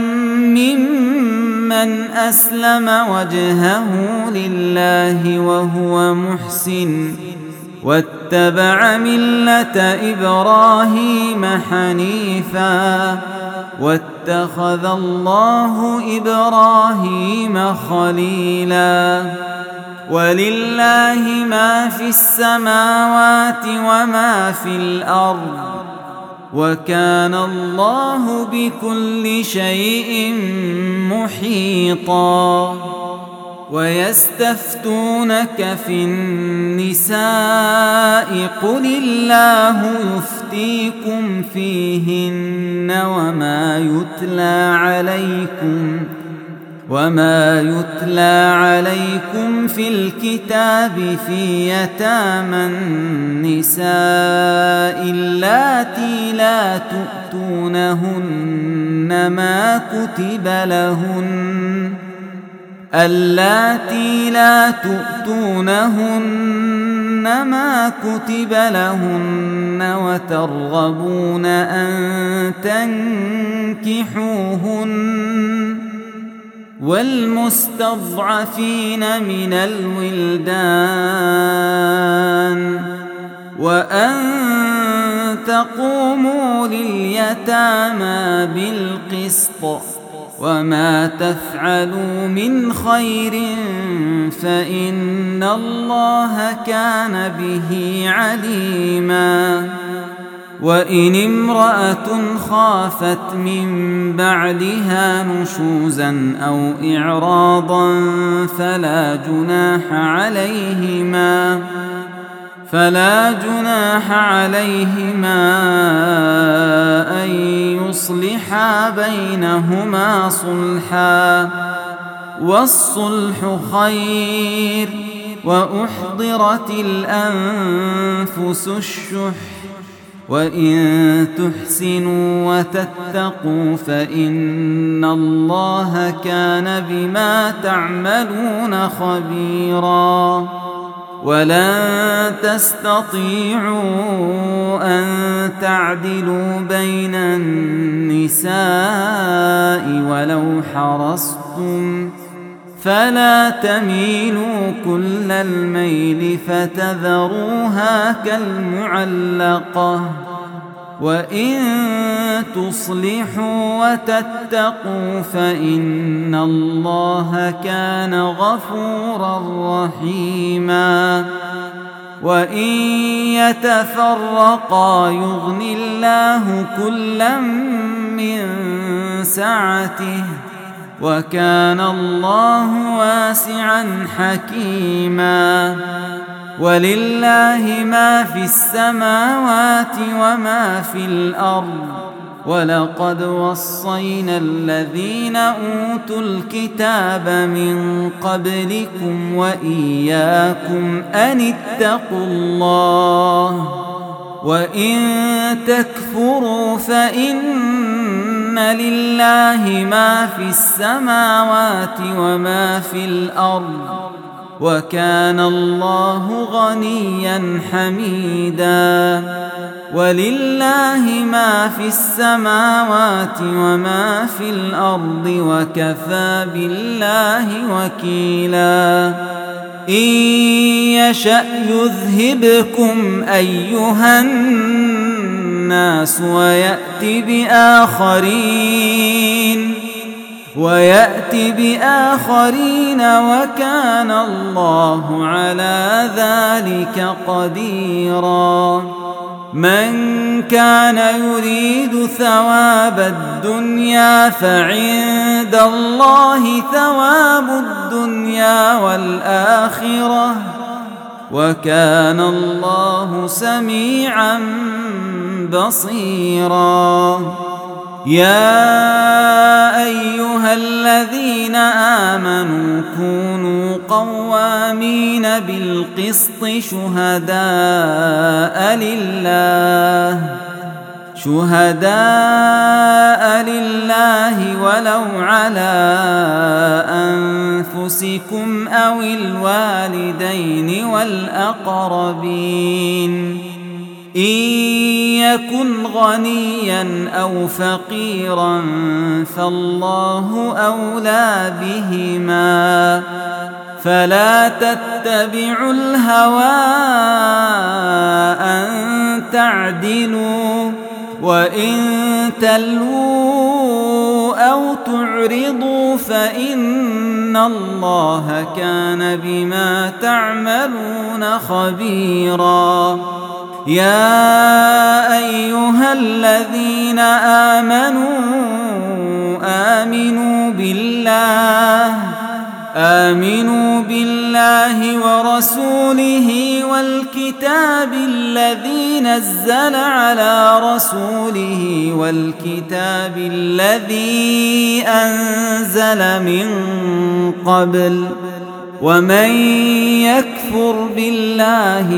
ممن أسلم وجهه لله وهو محسن واتبع ملة إبراهيم حنيفا واتخذ الله إبراهيم خليلا. ولله ما في السماوات وما في الأرض وكان الله بكل شيء محيطا. ويستفتونك في النساء قل الله يفتيكم فيهن وما يتلى عليكم في الكتاب في يتامى النساء اللاتي لا تؤتونهن ما كتب لهن وترغبون أن تنكحوهن والمستضعفين من الولدان وأن تقوموا لليتامى بالقسط وما تفعلوا من خير فإن الله كان به عليما. وإن امرأة خافت من بعدها نشوزا أو إعراضا فلا جناح عليهما أن يصلحا بينهما صلحا والصلح خير وأحضرت الأنفس الشح وإن تحسنوا وتتقوا فإن الله كان بما تعملون خبيرا. ولن تستطيعوا أن تعدلوا بين النساء ولو حرصتم فلا تميلوا كل الميل فتذروها كالمعلقة وإن تصلحوا وتتقوا فإن الله كان غفورا رحيما. وإن يتفرقا يغن الله كلا من سعته وكان الله واسعا حكيما. ولله ما في السماوات وما في الأرض ولقد وصينا الذين أوتوا الكتاب من قبلكم وإياكم أن اتقوا الله وإن تكفروا فإن لله ما في السماوات وما في الأرض وكان الله غنيا حميدا. ولله ما في السماوات وما في الأرض وكفى بالله وكيلا. إن يشأ يذهبكم أيها الناس ويأتي بآخرين وكان الله على ذلك قديرا. من كان يريد ثواب الدنيا فعند الله ثواب الدنيا والآخرة وكان الله سميعا بصيرا. يا أيها الذين آمنوا كونوا قوامين بالقسط شهداء لله ولو على أنفسكم أو الوالدين والأقربين إن يكن غنيا أو فقيرا فالله أولى بهما فلا تتبعوا الهوى أن تعدلوا وإن تلووا أو تعرضوا فإن الله كان بما تعملون خبيرا. يا أيها الذين آمنوا بالله ورسوله والكتاب الذي نزل على رسوله والكتاب الذي أنزل من قبل ومن يكفر بالله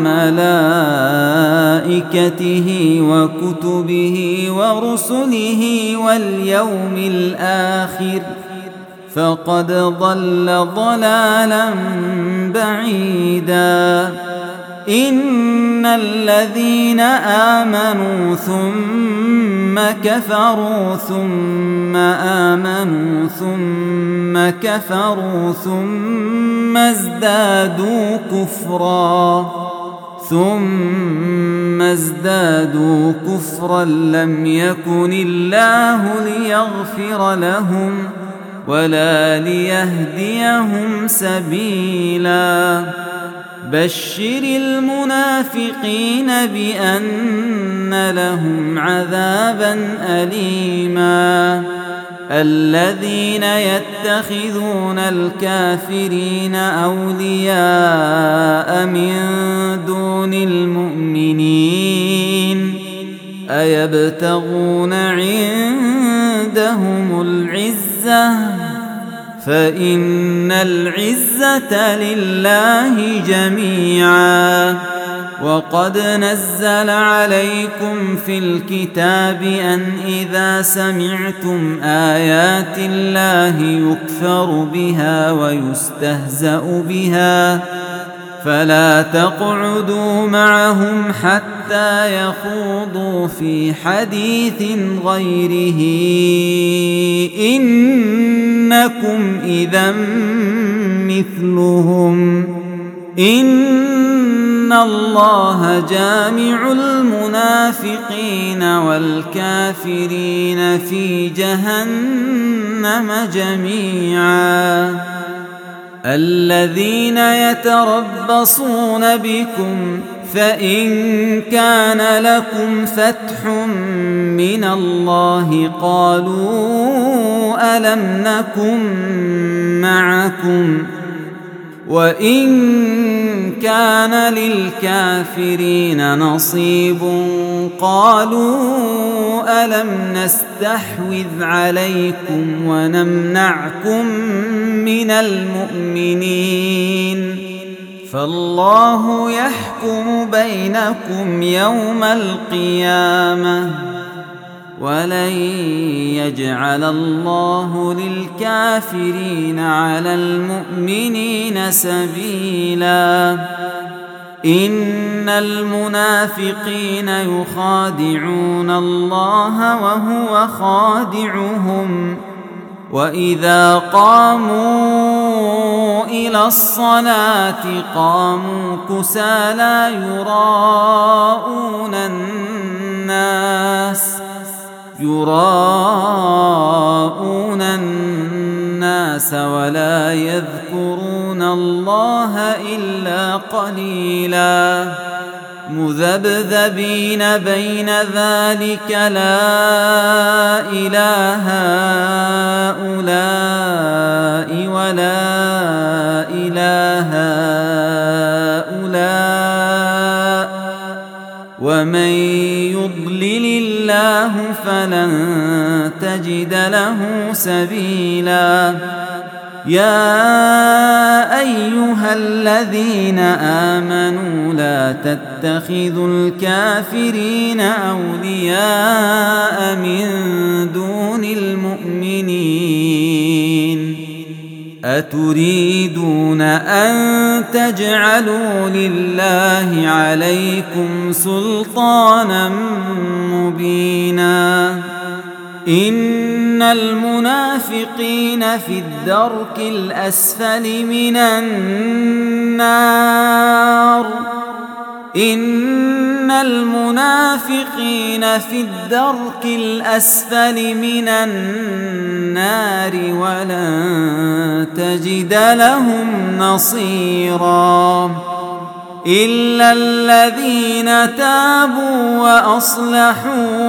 وملائكته وكتبه ورسله واليوم الآخر فقد ضل ضلالا بعيدا. إن الذين آمنوا ثم كفروا ثم آمنوا ثم كفروا ثم ازدادوا كفرا لم يكن الله ليغفر لهم ولا ليهديهم سبيلا بشر المنافقين بأن لهم عذابا أليما الذين يتخذون الكافرين أولياء من دون المؤمنين أيبتغون عندهم العزة فإن العزة لله جميعا وقد نزل عليكم في الكتاب أن إذا سمعتم آيات الله يكفر بها ويستهزأ بها فلا تقعدوا معهم حتى يخوضوا في حديث غيره إنكم إذا مثلهم إن الله جامع المنافقين والكافرين في جهنم جميعا الذين يتربصون بكم فإن كان لكم فتح من الله قالوا ألم نكن معكم وإن كان للكافرين نصيب قالوا ألم نستحوذ عليكم ونمنعكم من المؤمنين فالله يحكم بينكم يوم القيامة ولن يجعل الله للكافرين على المؤمنين سبيلا إن المنافقين يخادعون الله وهو خادعهم وإذا قاموا إلى الصلاة قاموا كسالى يراءون الناس ولا يذكرون الله إلا قليلا مذبذبين بين ذلك لا إله هؤلاء ولا إله هؤلاء ومن يضلل الله فلن تجد له سبيلا يا أيها الذين آمنوا لا تتخذوا الكافرين أولياء من دون المؤمنين أتريدون أن تجعلوا لله عليكم سلطانا مبينا إن المنافقين في الدرك الأسفل من النار إن المنافقين في الدرك الأسفل من النار ولن تجد لهم نصيرا إلا الذين تابوا وأصلحوا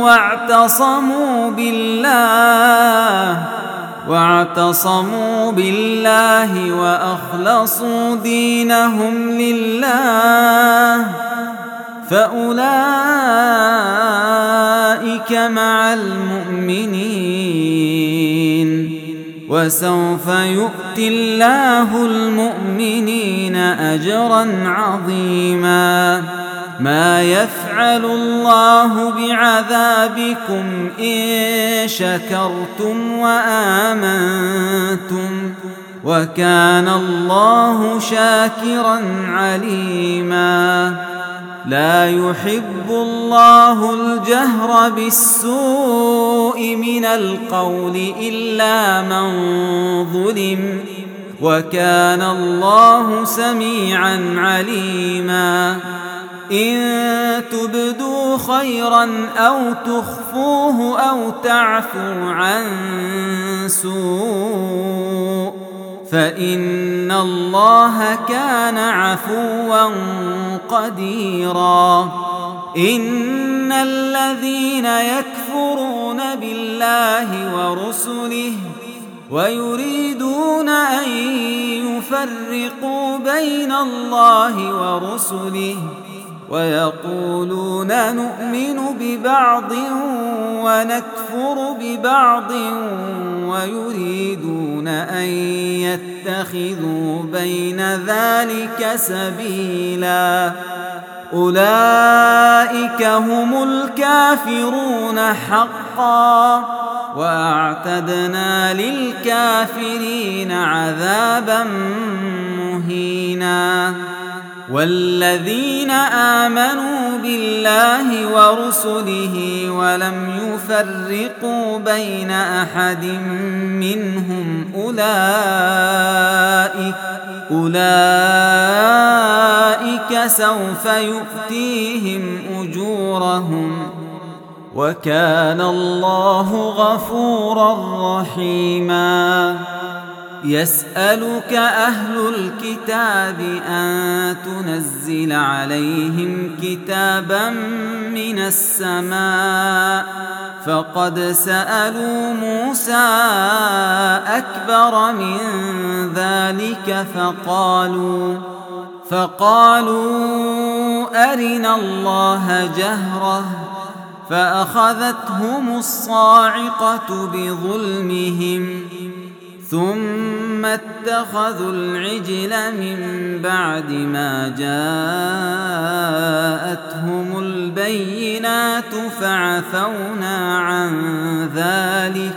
واعتصموا بالله وأخلصوا دينهم لله فأولئك مع المؤمنين وسوف يؤتي الله المؤمنين أجرا عظيما ما يفعل الله بعذابكم إن شكرتم وآمنتم وكان الله شاكرا عليما. لا يحب الله الجهر بالسوء من القول إلا من ظلم، وكان الله سميعا عليما. إن تبدوا خيرا أو تخفوه أو تعفوا عن سوء فإن الله كان عفوا قديرا. إن الذين يكفرون بالله ورسله ويريدون أن يفرقوا بين الله ورسله ويقولون نؤمن ببعض ونكفر ببعض ويريدون أن يتخذوا بين ذلك سبيلا، أولئك هم الكافرون حقا، وأعتدنا للكافرين عذابا مهينا. والذين آمنوا بالله ورسله ولم يفرقوا بين أحد منهم أولئك سوف يؤتيهم أجورهم، وكان الله غفورا رحيما. يسألك أهل الكتاب أن تنزل عليهم كتابا من السماء، فقد سألوا موسى أكبر من ذلك فقالوا أرنا الله جهرة، فأخذتهم الصاعقة بظلمهم، ثم اتخذوا العجل من بعد ما جاءتهم البينات فعفونا عن ذلك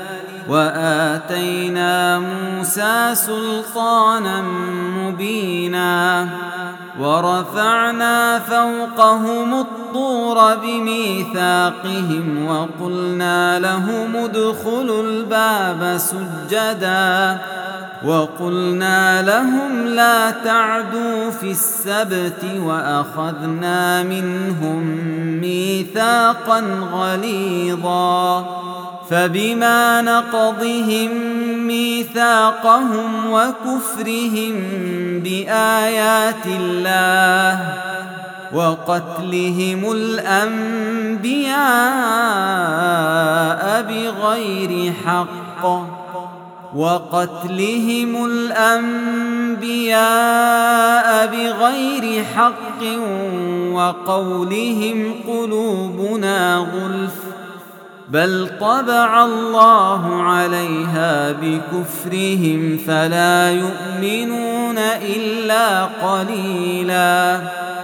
وآتينا موسى سلطانا مبينا. ورفعنا فوقهم الطور بميثاقهم وقلنا لهم ادخلوا الباب سجدا، وقلنا لهم لا تعدوا في السبت، وأخذنا منهم ميثاقا غليظا. فبما نقضهم ميثاقهم وكفرهم بآيات الله وقتلهم الأنبياء بغير حق وقولهم قلوبنا غلف، بل طبع الله عليها بكفرهم فلا يؤمنون إلا قليلا.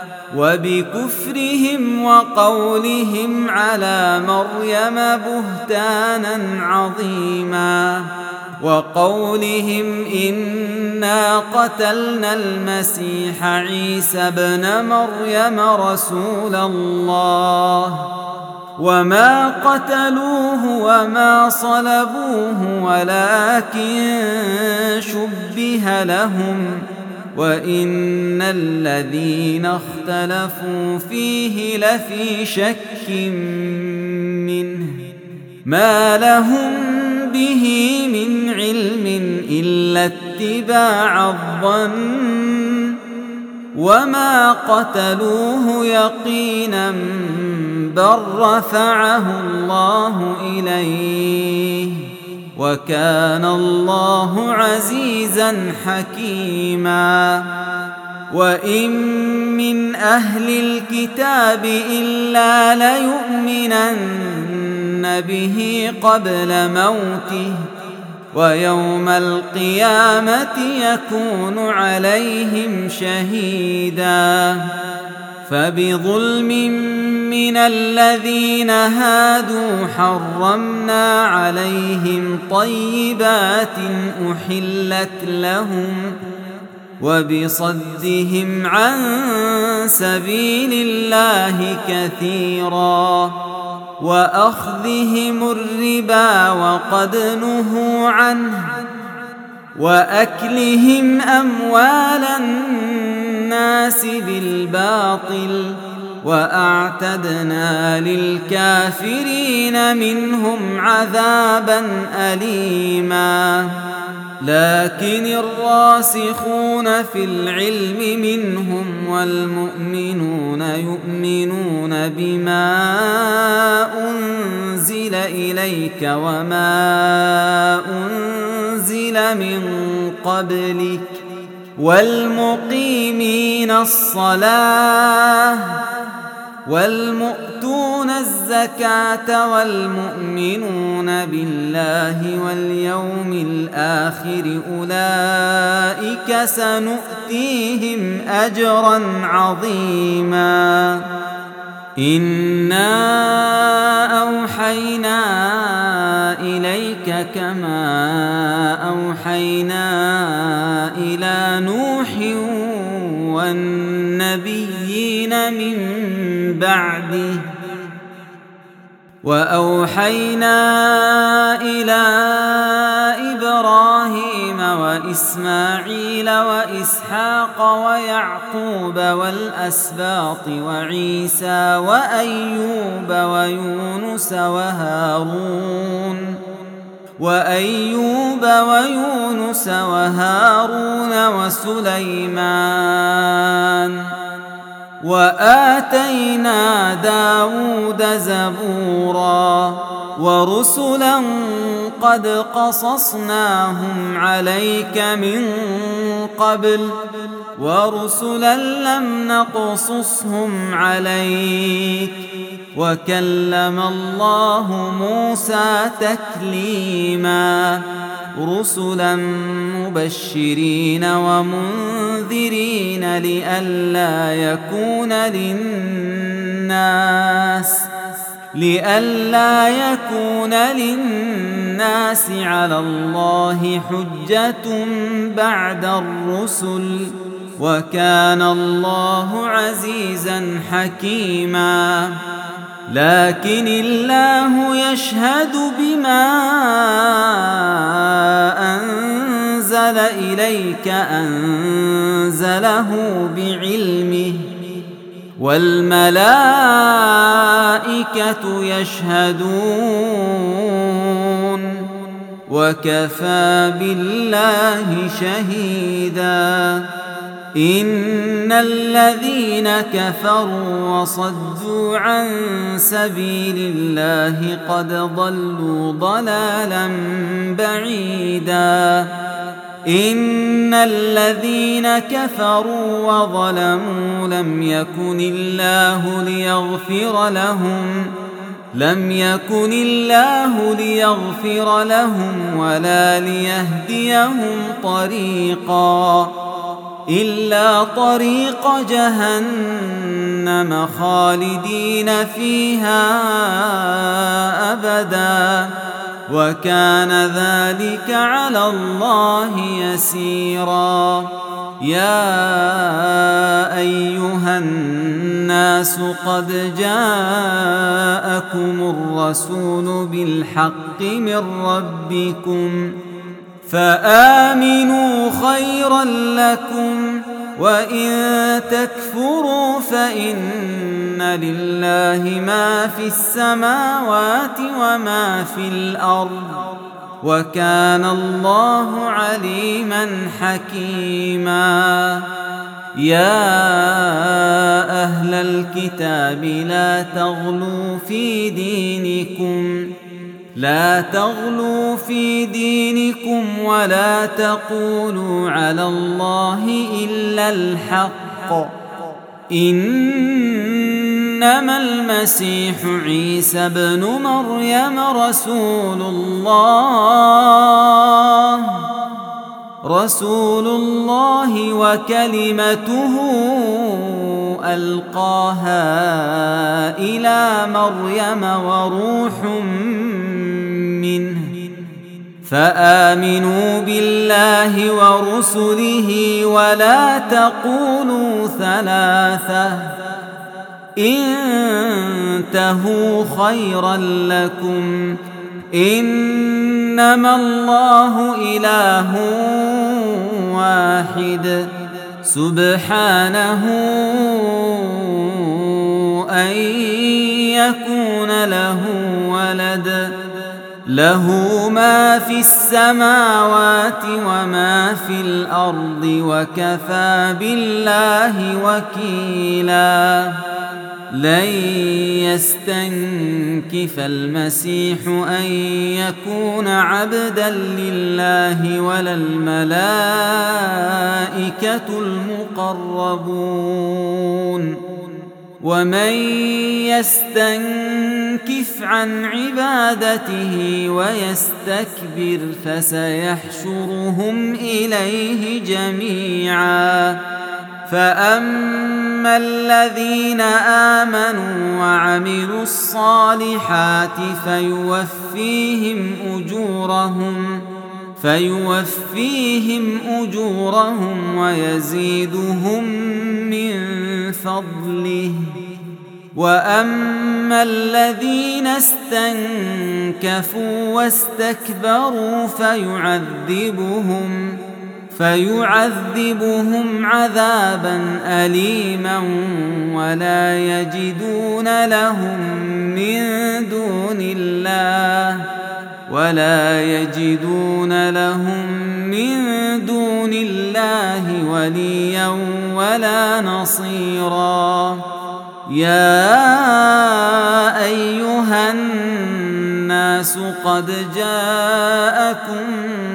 وبكفرهم وقولهم على مريم بهتانا عظيما، وقولهم إنا قتلنا المسيح عيسى ابن مريم رسول الله، وما قتلوه وما صلبوه ولكن شبه لهم، وإن الذين اختلفوا فيه لفي شك منه، ما لهم به من علم إلا اتباع الظن، وما قتلوه يقينا بل رفعه الله إليه، وكان الله عزيزا حكيما. وإن من أهل الكتاب إلا ليؤمنن به قبل موته، ويوم القيامة يكون عليهم شهيدا. فبظلم من الذين هادوا حرمنا عليهم طيبات أحلت لهم وبصدهم عن سبيل الله كثيرا وأخذهم الربا وقد نهوا عنه وأكلهم أموال الناس بالباطل وأعتدنا للكافرين منهم عذابا أليما لكن الراسخون في العلم منهم والمؤمنون يؤمنون بما أنزل إليك وما أنزل من قبلك والمقيمين الصلاة والمؤتون الزكاة والمؤمنون بالله واليوم الآخر أولئك سنؤتيهم أجرا عظيما إنا أوحينا إليك كما أوحينا إلى نوح والنبيين من بعده وأوحينا إلى إبراهيم وإسماعيل وإسحاق ويعقوب والأسباط وعيسى وأيوب ويونس وهارون وسليمان وآتينا داود زبورا ورسلا قد قصصناهم عليك من قبل ورسلا لم نقصصهم عليك وكلم الله موسى تكليما رسلا مبشرين ومنذرين لئلا يكون للناس على الله حجة بعد الرسل وكان الله عزيزا حكيما لكن الله يشهد بما أنزل إليك أنزله بعلمه والملائكة يشهدون وكفى بالله شهيدا إن الذين كفروا وصدوا عن سبيل الله قد ضلوا ضلالا بعيدا إن الذين كفروا وظلموا لم يكن الله ليغفر لهم ولا ليهديهم طريقا إلا طريق جهنم خالدين فيها أبدا وكان ذلك على الله يسيرا يا أيها الناس قد جاءكم الرسول بالحق من ربكم فآمنوا خيرا لكم وإن تكفروا فإن لله ما في السماوات وما في الأرض وكان الله عليما حكيما يا أهل الكتاب لا تغلوا في دينكم ولا تقولوا على الله إلا الحق إنما المسيح عيسى ابن رسول الله وكلمته ألقاها إلى مريم وروح منه فآمنوا بالله ورسله ولا تقولوا ثلاثة انتهوا خيرا لكم إنما الله إله واحد سبحانه أن يكون له ولد له ما في السماوات وما في الأرض وكفى بالله وكيلا لن يستنكف المسيح أن يكون عبدا لله ولا الملائكة المقربون ومن يستنكف عن عبادته ويستكبر فسيحشرهم إليه جميعا فأما الذين آمنوا وعملوا الصالحات فيوفيهم أجورهم ويزيدهم من فضله وأما الذين استنكفوا واستكبروا فيعذبهم عذابا أليما ولا يجدون لهم من دون الله وليا ولا نصيرا يا أيها الناس قد جاءكم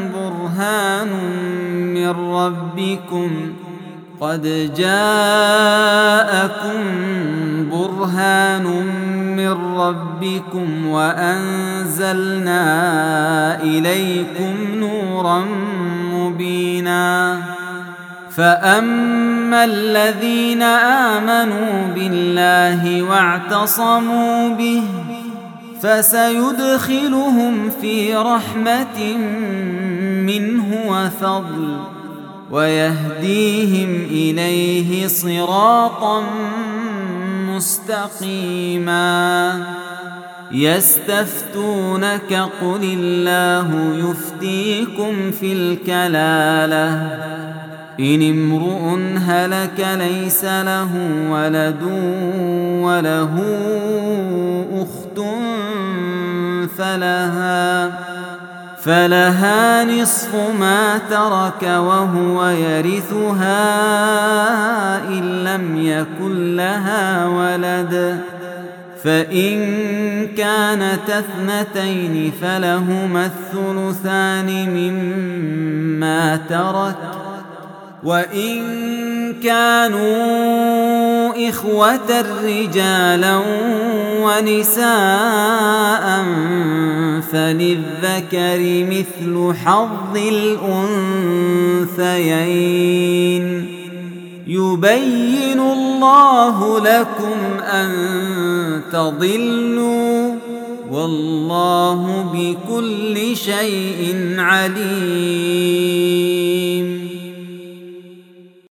برهان من ربكم وأنزلنا إليكم نورا مبينا فأما الذين آمنوا بالله واعتصموا به فسيدخلهم في رحمة منه وفضل ويهديهم إليه صراطا مستقيما يستفتونك قل الله يفتيكم في الكلالة إن امرؤ هلك ليس له ولد وله أخت فلها نصف ما ترك وهو يرثها إن لم يكن لها ولد فإن كانت اثنتين فلهما الثلثان مما ترك وإن كانوا إخوة رجالا ونساء فللذكر مثل حظ الأنثيين يبين الله لكم أن تضلوا والله بكل شيء عليم